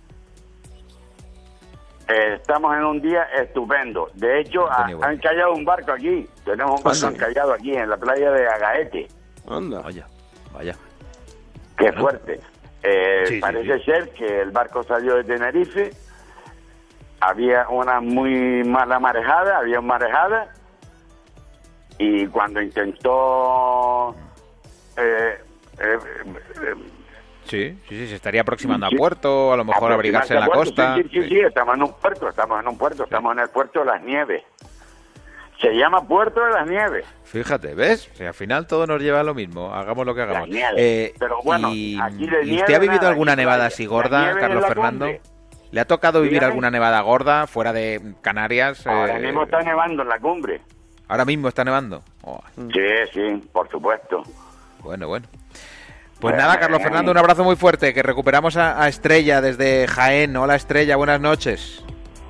estamos en un día estupendo. De hecho, han encallado un barco aquí. Tenemos un barco encallado aquí en la playa de Agaete. Anda. Vaya. Qué fuerte. Parece ser que el barco salió de Tenerife. Había una muy mala marejada, y cuando intentó se estaría aproximando a puerto, a lo mejor abrigarse en la costa. Sí, estamos en un puerto, estamos en el puerto de las Nieves. Se llama Puerto de las Nieves. Fíjate, ¿ves? Al final todo nos lleva a lo mismo, hagamos lo que hagamos. Pero bueno, ¿y usted ha vivido alguna nevada así gorda, Carlos Fernando? ¿Le ha tocado vivir alguna nevada gorda fuera de Canarias? Ahora mismo está nevando en la cumbre. ¿Ahora mismo está nevando? Sí, por supuesto. Bueno. Pues nada, Carlos Fernando, un abrazo muy fuerte, que recuperamos a Estrella desde Jaén. Hola, Estrella, buenas noches.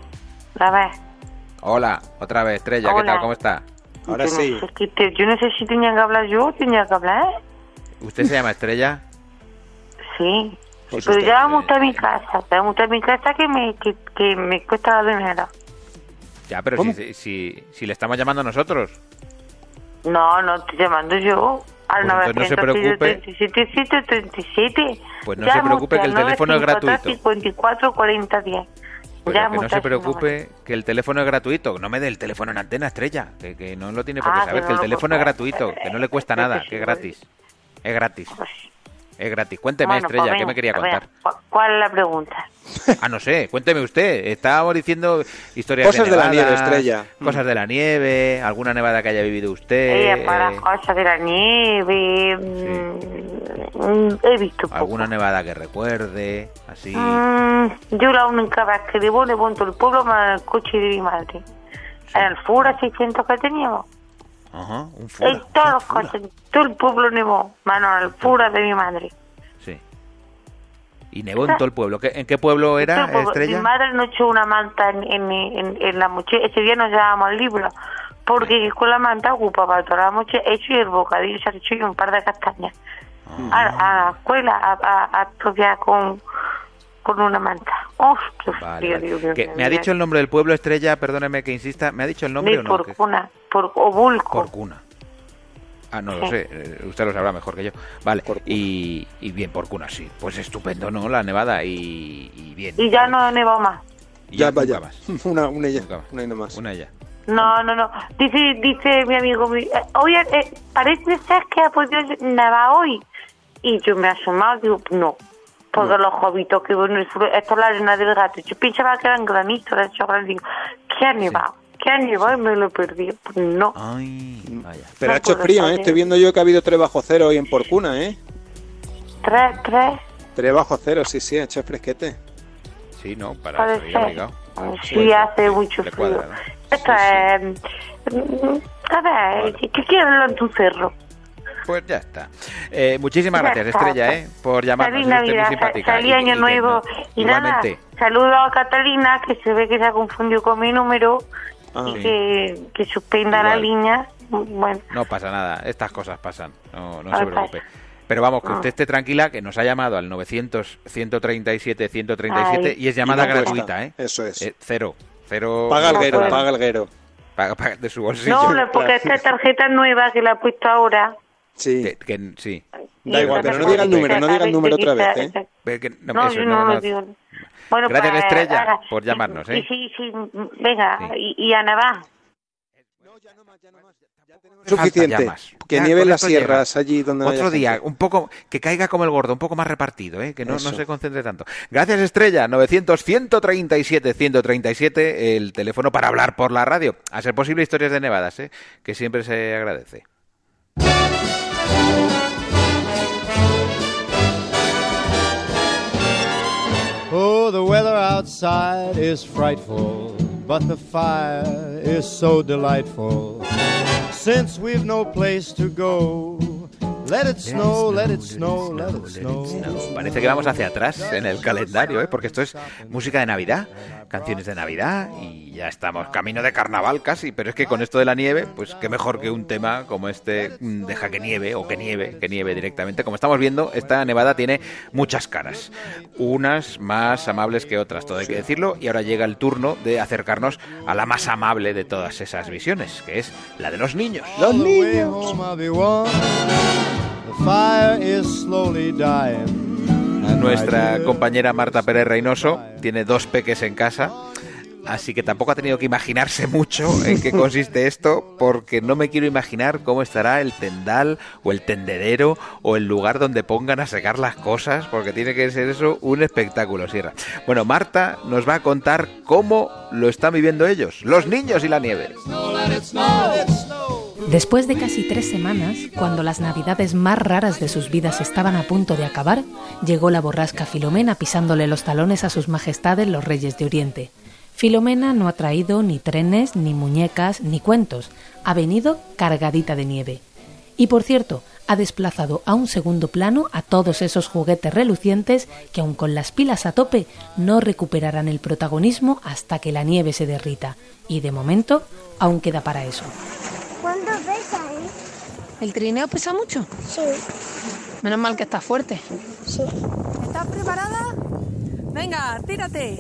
Hola, otra vez, Estrella, ¿qué tal? ¿Cómo está? Ahora sí. Yo no sé si tenía que hablar yo o tenía que hablar. ¿Usted se llama Estrella? Sí. Pues pero ya vamos a mi casa. Que me cuesta la dinero. Ya, pero si le estamos llamando nosotros. No estoy llamando yo. Al pues no se preocupe. 37. Pues no se preocupe, que el teléfono es gratuito. 54 40 10. Pues que no se preocupe, que el teléfono es gratuito. No me dé el teléfono en antena, Estrella, que no lo tiene por qué saber, que el teléfono es gratuito, que no le cuesta nada, que es gratis. Es gratis. Es gratis. Cuénteme, Estrella, ¿qué me quería contar? ¿Cuál es la pregunta? No sé, cuénteme usted. Estábamos diciendo historias cosas de nevadas, la nieve, Estrella. Cosas de la nieve, alguna nevada que haya vivido usted. Para cosas de la nieve. He visto poco. ¿Alguna nevada que recuerde? Así. Yo la única vez que debo le monto el pueblo más el coche de mi madre. En el Fura 600 que teníamos. Ajá, un Fura. En todos los coches, todo el pueblo nevó. Mano, el Fura de mi madre. Sí. Y nevó en todo el pueblo. ¿En qué pueblo era, Estrella? Mi madre nos echó una manta en la mochila. Ese día nos llevábamos al libro, porque con la manta ocupaba toda la mochila, hecho y el bocadillo se ha hecho y un par de castañas. A la escuela a estudiar con una manta. ¡Uf, qué frío! Dios, ¿Me ha dicho el nombre del pueblo, Estrella? Perdóneme que insista. ¿Me ha dicho el nombre o no? Porcuna, Obulco. Porcuna. No lo sé, usted lo sabrá mejor que yo. Vale, y bien, Porcuna, sí. Pues estupendo, ¿no? La nevada y bien. Y ya no nevó más. Ya vaya más. Una ya más. Una ya. No. Dice mi amigo, oye, parece ser que ha podido nevar hoy. Y yo me he asomado, digo, no. Porque los jovitos que bueno, esto es la arena del gato. Yo pensaba que eran granitos, de hecho, digo, ¿qué ha nevado? ¿Qué ha nevado? Y me lo perdí. Pues no. Ay, vaya. Pero ha hecho frío, ¿eh? Estoy viendo yo que ha habido 3 bajo cero hoy en Porcuna, ¿eh? 3 bajo cero, sí, ha hecho fresquete. Sí, ¿no? Para salir abrigado. Sí, hace mucho frío. Cuadra, ¿no? Esto es... A ver, ¿qué quieres en tu cerro? Pues ya está. Muchísimas gracias, Estrella, por llamarnos. Feliz Navidad, feliz Año Nuevo. Y nada, saludo a Catalina, que se ve que se ha confundido con mi número, y que suspenda la línea. Bueno. No pasa nada, estas cosas pasan, no se preocupe. Pero vamos, que usted esté tranquila, que nos ha llamado al 900-137-137 y es llamada gratuita, ¿eh? Eso es. Cero. Paga el guero. Paga de su bolsillo. No, porque esta tarjeta nueva que la he puesto ahora... Sí. Sí. Da igual, pero no diga el número otra vez, ¿eh? Yo no lo digo. Bueno, gracias, Estrella, por llamarnos, ¿eh? Sí, venga, sí. Y a nevar. Suficiente. Que nieve las sierras allí donde otro día, un poco, que caiga como el gordo, un poco más repartido, que no se concentre tanto. Gracias, Estrella. 900-137-137, el teléfono para hablar por la radio. A ser posible, historias de nevadas, que siempre se agradece. Oh, the weather outside is frightful, but the fire is so delightful. Since we've no place to go, let it snow, let it snow, let it snow. Parece que vamos hacia atrás en el calendario, porque esto es música de Navidad, canciones de Navidad, y ya estamos camino de carnaval casi, pero es que con esto de la nieve, pues qué mejor que un tema como este, deja que nieve, o que nieve directamente. Como estamos viendo, esta nevada tiene muchas caras, unas más amables que otras, todo hay que decirlo, y ahora llega el turno de acercarnos a la más amable de todas esas visiones, que es la de los niños. ¡Los niños! Nuestra compañera Marta Pérez Reynoso tiene 2 peques en casa, así que tampoco ha tenido que imaginarse mucho en qué consiste esto, porque no me quiero imaginar cómo estará el tendal o el tendedero o el lugar donde pongan a secar las cosas, porque tiene que ser eso un espectáculo, Sierra. Bueno, Marta nos va a contar cómo lo están viviendo ellos, los niños y la nieve. Después de casi 3 semanas, cuando las navidades más raras de sus vidas estaban a punto de acabar, llegó la borrasca Filomena pisándole los talones a sus majestades los reyes de Oriente. Filomena no ha traído ni trenes, ni muñecas, ni cuentos. Ha venido cargadita de nieve. Y por cierto, ha desplazado a un segundo plano a todos esos juguetes relucientes que, aun con las pilas a tope, no recuperarán el protagonismo hasta que la nieve se derrita. Y de momento, aún queda para eso. ¿Cuánto pesa, ¿El trineo pesa mucho? Sí. Menos mal que está fuerte. Sí. ¿Estás preparada? Venga, tírate.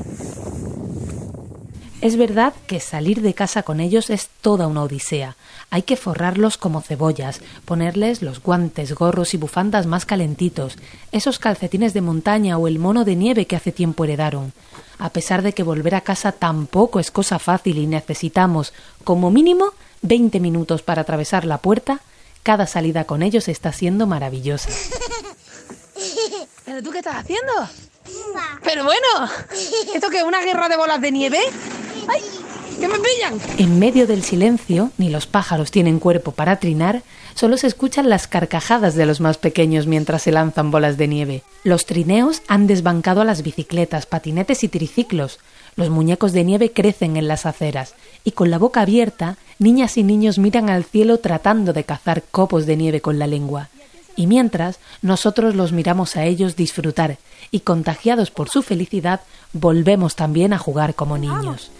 Es verdad que salir de casa con ellos es toda una odisea. Hay que forrarlos como cebollas, ponerles los guantes, gorros y bufandas más calentitos, esos calcetines de montaña o el mono de nieve que hace tiempo heredaron. A pesar de que volver a casa tampoco es cosa fácil y necesitamos, como mínimo, 20 minutos para atravesar la puerta, cada salida con ellos está siendo maravillosa. ¿Pero tú qué estás haciendo? Pero bueno, ¿esto qué es una guerra de bolas de nieve? ¡Ay! ¡Que me pillan! En medio del silencio, ni los pájaros tienen cuerpo para trinar, solo se escuchan las carcajadas de los más pequeños mientras se lanzan bolas de nieve. Los trineos han desbancado a las bicicletas, patinetes y triciclos. Los muñecos de nieve crecen en las aceras y con la boca abierta, niñas y niños miran al cielo tratando de cazar copos de nieve con la lengua. Y mientras, nosotros los miramos a ellos disfrutar y, contagiados por su felicidad, volvemos también a jugar como niños.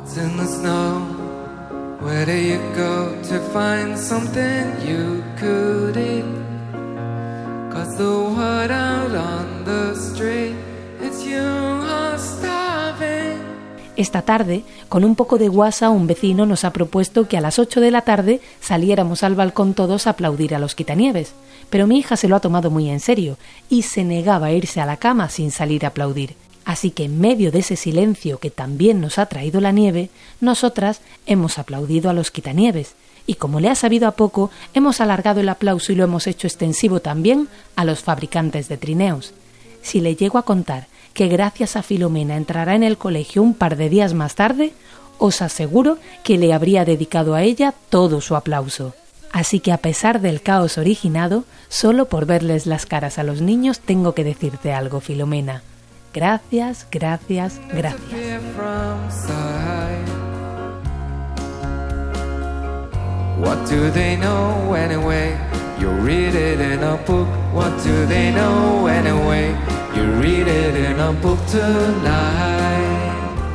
Esta tarde, con un poco de guasa, un vecino nos ha propuesto que a las 8 de la tarde saliéramos al balcón todos a aplaudir a los quitanieves, pero mi hija se lo ha tomado muy en serio y se negaba a irse a la cama sin salir a aplaudir. Así que en medio de ese silencio que también nos ha traído la nieve, nosotras hemos aplaudido a los quitanieves y, como le ha sabido a poco, hemos alargado el aplauso y lo hemos hecho extensivo también a los fabricantes de trineos. Si le llego a contar que gracias a Filomena entrará en el colegio un par de días más tarde, os aseguro que le habría dedicado a ella todo su aplauso. Así que, a pesar del caos originado, solo por verles las caras a los niños tengo que decirte algo, Filomena. Gracias, gracias, gracias. What do they know anyway? You read it in a book. What do they know anyway? You read it in a book tonight.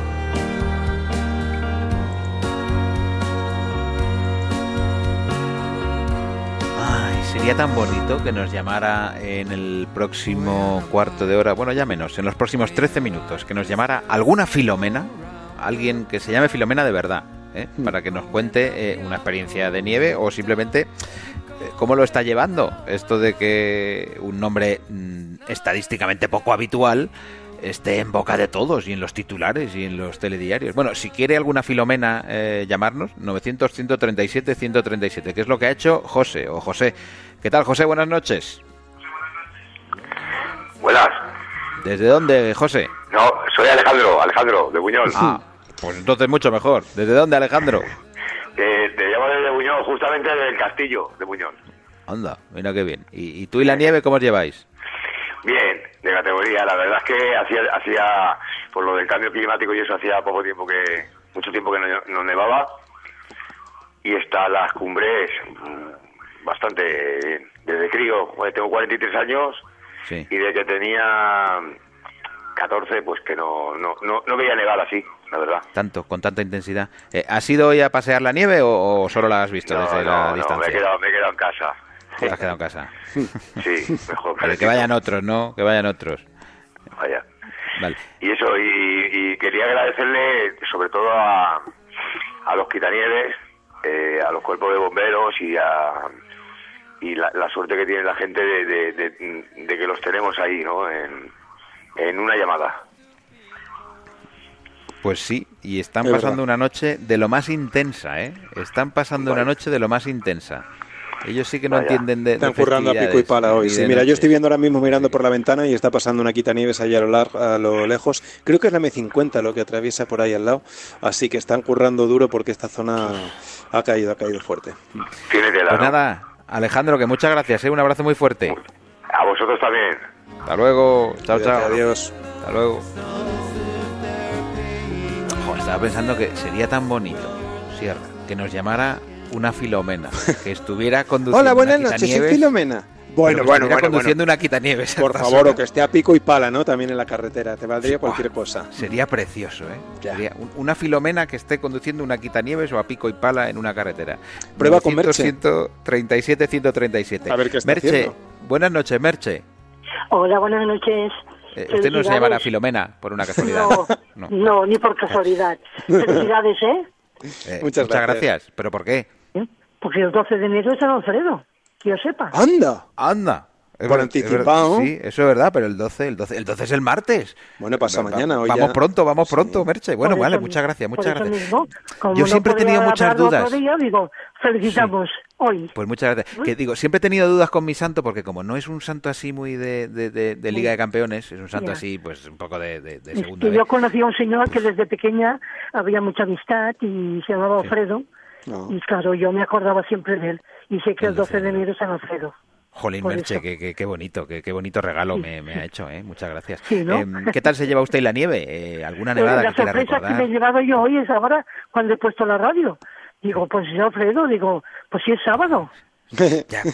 Sería tan bonito que nos llamara en el próximo cuarto de hora, bueno, ya menos, en los próximos 13 minutos, que nos llamara alguna Filomena, alguien que se llame Filomena de verdad, para que nos cuente una experiencia de nieve o simplemente cómo lo está llevando esto de que un nombre estadísticamente poco habitual esté en boca de todos y en los titulares y en los telediarios. Bueno, si quiere alguna Filomena llamarnos, 900-137-137, que es lo que ha hecho José o José. ¿Qué tal, José? Buenas noches. Buenas. ¿Desde dónde, José? No, soy Alejandro, de Buñol. Ah, pues entonces mucho mejor. ¿Desde dónde, Alejandro? Te llamo desde Buñol, justamente del castillo de Buñol. Anda, mira qué bien. ¿Y tú y la nieve cómo os lleváis? Bien, de categoría. La verdad es que hacía por lo del cambio climático y eso, hacía mucho tiempo que no nevaba, y están las cumbres bastante bien. Desde crío, tengo 43 años, sí, y desde que tenía 14, pues que no veía nevar así, la verdad. Con tanta intensidad. ¿Has ido hoy a pasear la nieve o solo la has visto desde la distancia? No, me he quedado en casa. ¿Te has quedado en casa? Sí, mejor. Vale, que vayan otros, ¿no? Que vayan otros. Vaya. Vale. Y eso, y quería agradecerle sobre todo a los quitanieves, a los cuerpos de bomberos y la suerte que tiene la gente de que los tenemos ahí, ¿no? En una llamada. Pues sí, y están pasando una noche de lo más intensa, ¿eh? Están pasando una noche de lo más intensa. Ellos sí que no entienden de están currando a pico y pala hoy. Sí, mira, yo estoy viendo ahora mismo mirando por la ventana y está pasando una quitanieves allá a lo lejos. Creo que es la M50 lo que atraviesa por ahí al lado. Así que están currando duro porque esta zona ha caído fuerte. Pues nada, Alejandro, que muchas gracias, un abrazo muy fuerte. A vosotros también. Hasta luego, chao, chao. Adiós. Hasta luego. Estaba pensando que sería tan bonito, Sierra, que nos llamara una Filomena, que estuviera conduciendo. Hola, buenas noches, soy Filomena. Bueno, conduciendo una quitanieves. Por favor, o que esté a pico y pala, ¿no? También en la carretera, te valdría cualquier cosa. Sería precioso, ¿eh? Sería una Filomena que esté conduciendo una quitanieves o a pico y pala en una carretera. Prueba con Merche. 137-137. A ver qué está Merche, haciendo. Buenas noches, Merche. Hola, buenas noches. Usted no se llamará Filomena, por una casualidad. No, ni por casualidad. Felicidades, ¿eh? Muchas gracias. ¿Pero por qué? Porque el 12 de enero es San Alfredo, que yo sepa. ¡Anda! Por anticipado. Sí, eso es verdad, pero el 12 es el martes. Bueno, pasa mañana. Hoy vamos ya... pronto, Merche. Bueno, vale, muchas gracias. Mismo, yo siempre he tenido muchas dudas. Día, digo, felicitamos hoy. Pues muchas gracias. Que digo, siempre he tenido dudas con mi santo, porque como no es un santo así muy de Liga de Campeones, es un santo así, pues un poco de segunda vez. Yo conocí a un señor que desde pequeña había mucha amistad y se llamaba Alfredo. Y claro, yo me acordaba siempre de él. Y sé que el 12 de enero es San Alfredo. Jolín, Merche, qué bonito, qué bonito regalo me ha hecho, muchas gracias. Sí, ¿no? ¿Qué tal se lleva usted la nieve? ¿Alguna nevada que quiera recordar? La sorpresa que me he llevado yo hoy es ahora cuando he puesto la radio. Digo, pues Alfredo, pues si es sábado. Ya.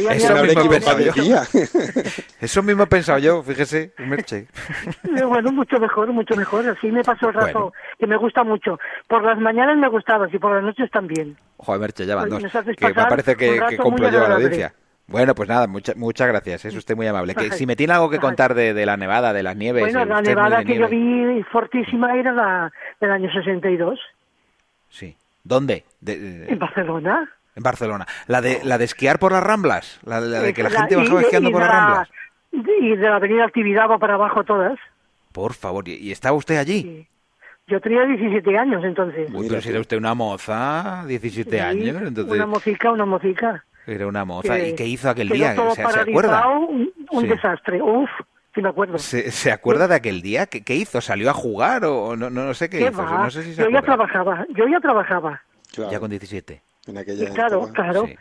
Eso mismo he pensado yo, fíjese, Merche. Bueno, mucho mejor. Así me pasó el rato, que me gusta mucho. Por las mañanas me gustaba, y por las noches también. Joder, Merche, ya van dos. Me Que me parece que cumplo yo la audiencia. Bueno, pues nada, muchas gracias, es usted muy amable. Que si me tiene algo que contar de la nevada, de las nieves... Bueno, la nevada que yo vi fortísima era la del año 62. Sí. ¿Dónde? En Barcelona. En Barcelona. ¿La de esquiar por las Ramblas? ¿La de que la gente bajaba esquiando por las Ramblas? Y de la avenida Actividad para abajo todas. Por favor, ¿y estaba usted allí? Sí. Yo tenía 17 años entonces. Uy, pero si era usted una moza, 17 años. Entonces... Una mocica. Era una moza. ¿Y qué hizo aquel día? ¿Se acuerda? Un desastre. Uf, sí me acuerdo. ¿Se acuerda de aquel día? ¿Qué hizo? ¿Salió a jugar o no sé qué hizo? No sé si yo ya trabajaba. Claro. Ya con 17. En aquella claro. Sí.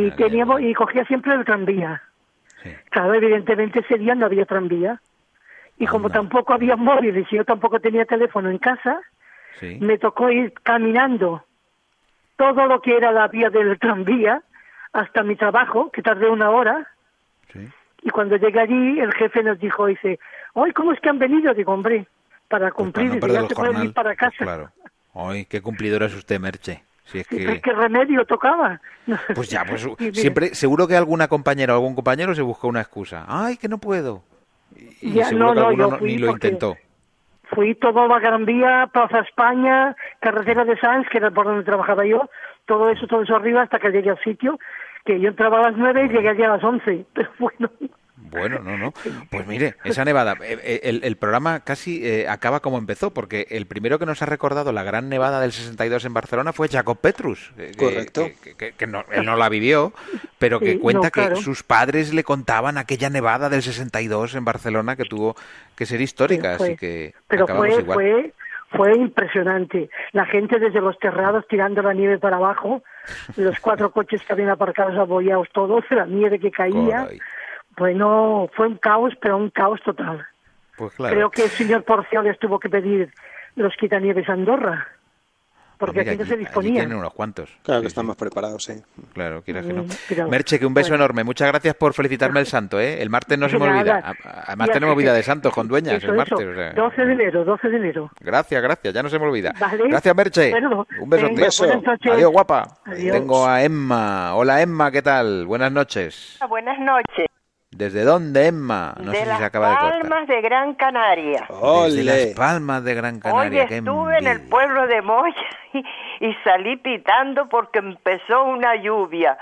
Y cogía siempre el tranvía. Sí. Claro, evidentemente ese día no había tranvía. Y como tampoco había móviles y yo tampoco tenía teléfono en casa, me tocó ir caminando todo lo que era la vía del tranvía hasta mi trabajo, que tardé 1 hora. Sí. Y cuando llegué allí, el jefe nos dijo, dice, hoy ¿cómo es que han venido? Digo, hombre, para cumplir, pues para no ya se pueden ir para casa. Pues claro. Ay, qué cumplidora es usted, Merche. Si es que... ¿Qué remedio tocaba? Pues ya, pues siempre, seguro que alguna compañera o algún compañero se buscó una excusa. Ay, que no puedo. Y ya, seguro que alguno yo fui ni lo intentó. Fui todo la Gran Vía, Plaza España, carretera de Sanz, que era por donde trabajaba yo, todo eso arriba hasta que llegué al sitio, que yo entraba a las 9 y llegué allí a las 11, pero bueno... Bueno, no. Pues mire, esa nevada, el programa casi acaba como empezó, porque el primero que nos ha recordado la gran nevada del 62 en Barcelona fue Jacob Petrus. Correcto. Que no, él no la vivió, pero que cuenta que sus padres le contaban aquella nevada del 62 en Barcelona que tuvo que ser histórica, así que pero acabamos igual. Fue impresionante. La gente desde los terrados tirando la nieve para abajo, los 4 coches que habían aparcados abollados todos, la nieve que caía... Caray. Bueno, fue un caos, pero un caos total. Pues claro. Creo que el señor Porciones tuvo que pedir los quitanieves a Andorra, porque aquí no se disponía. Tienen unos cuantos. Claro que están más preparados, sí. Claro, quieras que no. Merche, que un beso enorme. Muchas gracias por felicitarme el santo, ¿eh? El martes no se me olvida. Además tenemos vida de santos con dueñas el martes. O sea... 12 de enero. Gracias, ya no se me olvida. Vale. Gracias, Merche. Bueno, un beso. Adiós, guapa. Adiós. Tengo a Emma. Hola, Emma, ¿qué tal? Buenas noches. Buenas noches. ¿Desde dónde, Emma? No sé si se acaba de cortar. De Las Palmas de Gran Canaria. Desde Las Palmas de Gran Canaria. Hoy estuve en el pueblo de Moya y salí pitando porque empezó una lluvia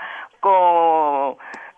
con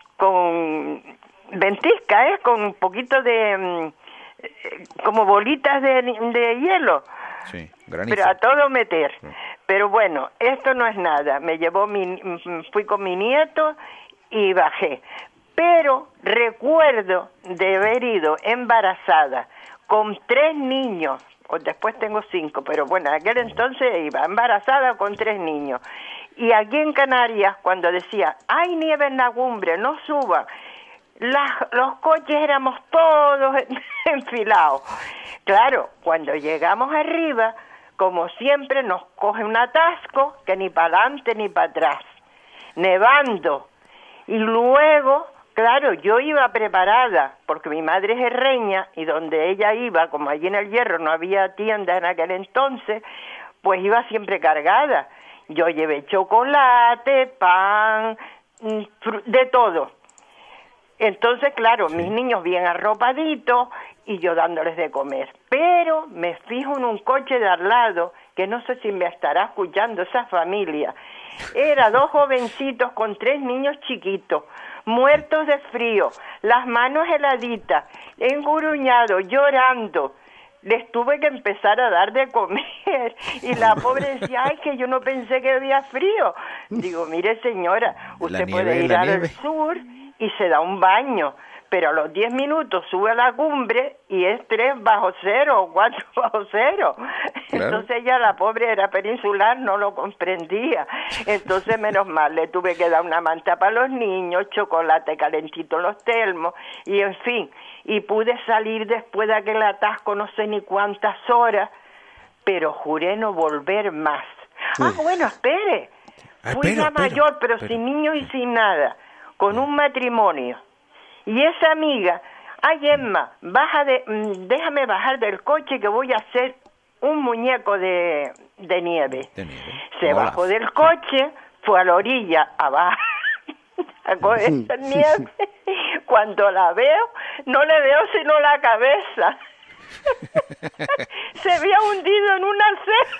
ventisca, con un poquito de... como bolitas de hielo. Sí, granizo. Pero a todo meter. Sí. Pero bueno, esto no es nada. Fui con mi nieto y bajé. Pero recuerdo de haber ido embarazada con 3 niños, o después tengo 5, pero bueno, en aquel entonces iba embarazada con 3 niños. Y aquí en Canarias, cuando decía, hay nieve en la cumbre, no suban, los coches éramos todos enfilados. Claro, cuando llegamos arriba, como siempre, nos coge un atasco que ni para adelante ni para atrás, nevando. Y luego... Claro, yo iba preparada, porque mi madre es herreña, y donde ella iba, como allí en el Hierro no había tienda en aquel entonces, pues iba siempre cargada. Yo llevé chocolate, pan, de todo. Entonces, claro, mis niños bien arropaditos, y yo dándoles de comer. Pero me fijo en un coche de al lado, que no sé si me estará escuchando esa familia. Era 2 jovencitos con 3 niños chiquitos, muertos de frío, las manos heladitas, engurruñados, llorando. Les tuve que empezar a dar de comer y la pobre decía, ay, que yo no pensé que había frío. Digo, mire señora, usted puede ir al sur y se da un baño, pero a los 10 minutos sube a la cumbre y es 3 bajo cero o 4 bajo cero. Claro. Entonces ella, la pobre, era peninsular, no lo comprendía. Entonces, menos mal, le tuve que dar una manta para los niños, chocolate calentito en los termos, y en fin. Y pude salir después de aquel atasco no sé ni cuántas horas, pero juré no volver más. Sí. Ah, bueno, espere. Fui la mayor, pero sin niños y sin nada, con un matrimonio. Y esa amiga, ay Emma, déjame bajar del coche que voy a hacer un muñeco de nieve. Se bajó del coche, fue a la orilla abajo a coger esa nieve. Cuando la veo, no le veo sino la cabeza. Se había hundido en una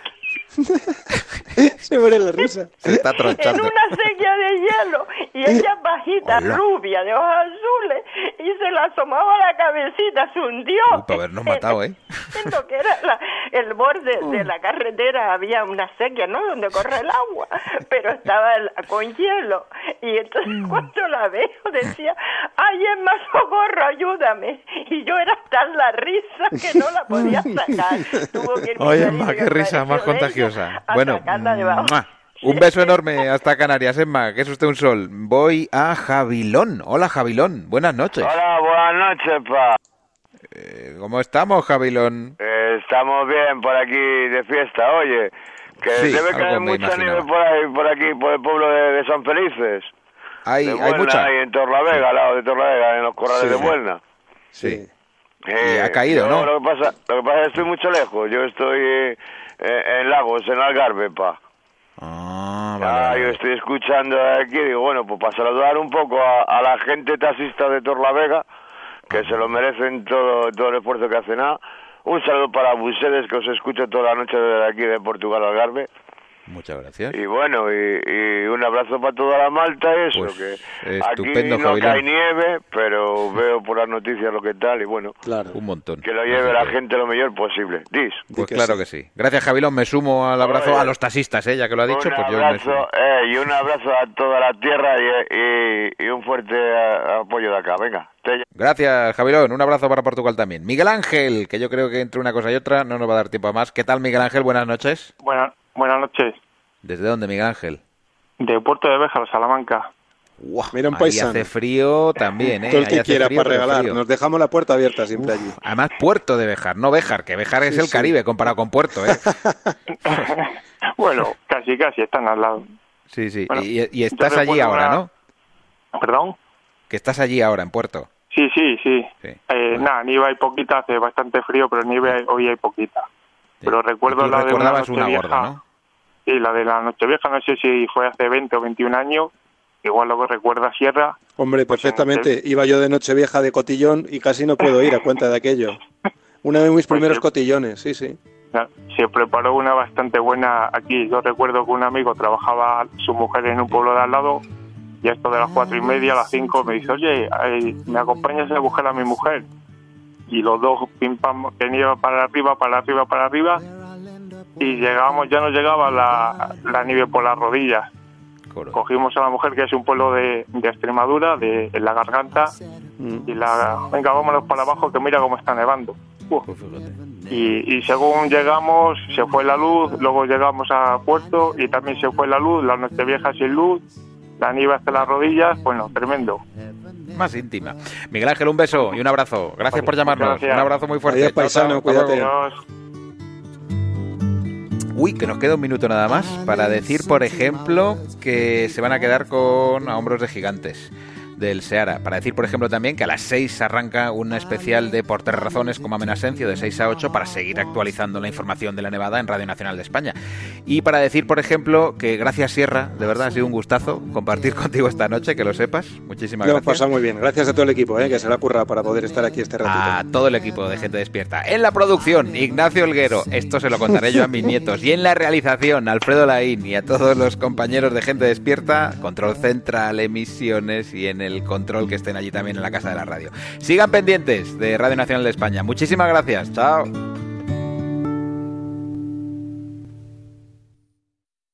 sequía. Se muere la risa. Se está tronchando. En una sequía de hielo. Y ella bajita, rubia, de ojos azules, y se le asomaba la cabecita, se hundió. Para habernos matado, ¿eh? En lo que era el borde de la carretera había una sequía, ¿no? Donde corre el agua, pero estaba con hielo. Y entonces cuando la veo decía, ay, Emma, socorro, ayúdame. Y yo era tan la risa que no la podía sacar. Tuvo que ir Oye, Emma, qué risa más contagiosa. Bueno, un beso enorme hasta Canarias, Emma, que es usted un sol. Voy a Javilón. Hola, Javilón, buenas noches. Hola, buenas noches, pa. ¿Cómo estamos, Javilón? Estamos bien por aquí de fiesta, oye. Que sí, debe caer mucha nieve por aquí, por el pueblo de San Felices. Hay mucha. Ahí en Torlavega, al lado de Torlavega, en los corrales de Buelna. Sí. Y ha caído, ¿no? Lo que pasa es que estoy mucho lejos. Yo estoy en Lagos, en Algarve, pa. Vale. Yo estoy escuchando aquí, digo, bueno, pues para saludar un poco a la gente taxista de Torlavega, que se lo merecen todo el esfuerzo que hacen. Un saludo para ustedes, que os escucho toda la noche desde aquí de Portugal, Algarve. Muchas gracias. Y bueno, y un abrazo para toda la Malta, eso, pues que estupendo, aquí no Javilón. cae nieve, pero veo por las noticias lo que tal, y bueno, un montón. Que lo lleve la gente lo mejor posible. Pues claro que sí. Gracias, Javilón, me sumo al abrazo a los taxistas, ya que lo ha dicho, pues yo me sumo. Y un abrazo a toda la tierra y un fuerte apoyo de acá, venga. Gracias, Javilón, un abrazo para Portugal también. Miguel Ángel, que yo creo que entre una cosa y otra no nos va a dar tiempo a más. ¿Qué tal, Miguel Ángel? Buenas noches. Buenas noches. ¿Desde dónde, Miguel Ángel? De Puerto de Béjar, Salamanca. Mira un paisano. Hace frío también, ¿eh? Todo el que quiera para regalar. Nos dejamos la puerta abierta siempre allí. Además, Puerto de Béjar, no Béjar, que Béjar es el Caribe comparado con Puerto, ¿eh? Bueno, casi, están al lado. Sí. Bueno, y estás allí ahora, ¿no? ¿Perdón? Que estás allí ahora, en Puerto. Sí. Nada, nieve hay poquita, hace bastante frío, pero nieve hoy hay poquita. Sí. Pero recuerdo la de una gorda, ¿no? Sí, la de la Nochevieja, no sé si fue hace 20 o 21 años, igual lo que recuerda Sierra. Hombre, perfectamente. Iba yo de Nochevieja de cotillón y casi no puedo ir a cuenta de aquello. Uno de mis primeros cotillones, sí. Se preparó una bastante buena aquí. Yo recuerdo que un amigo trabajaba su mujer en un pueblo de al lado y esto de las 4:30, a las 5 me dice, oye, ¿me acompañas a buscar a mi mujer? Y los dos pim pam, que nieva para arriba y llegábamos, ya nos llegaba la nieve por las rodillas. Cogimos a la mujer, que es un pueblo de Extremadura, en la Garganta, y venga, vámonos para abajo, que mira cómo está nevando. Y según llegamos, se fue la luz, luego llegamos a Puerto y también se fue la luz, la Nochevieja sin luz, la nieve hasta las rodillas, bueno, tremendo. Más íntima. Miguel Ángel, un beso y un abrazo. Gracias por llamarnos. Gracias. Un abrazo muy fuerte. Adiós, paisano, cuídate. Uy, que nos queda un minuto nada más para decir, por ejemplo, que se van a quedar con A Hombros de Gigantes del Seara. Para decir, por ejemplo, también que a las 6 arranca un especial de Por Tres Razones con Mamen Asencio de 6 a 8 para seguir actualizando la información de la nevada en Radio Nacional de España. Y para decir, por ejemplo, que gracias, Sierra, de verdad ha sido un gustazo compartir contigo esta noche, que lo sepas. Muchísimas gracias. Lo hemos pasado muy bien. Gracias a todo el equipo, que se la curra para poder estar aquí este ratito. A todo el equipo de Gente Despierta. En la producción, Ignacio Olguero. Esto se lo contaré yo a mis nietos. Y en la realización, Alfredo Laín, y a todos los compañeros de Gente Despierta, Control Central, Emisiones y en el control que estén allí también en la casa de la radio. Sigan pendientes de Radio Nacional de España. Muchísimas gracias. Chao.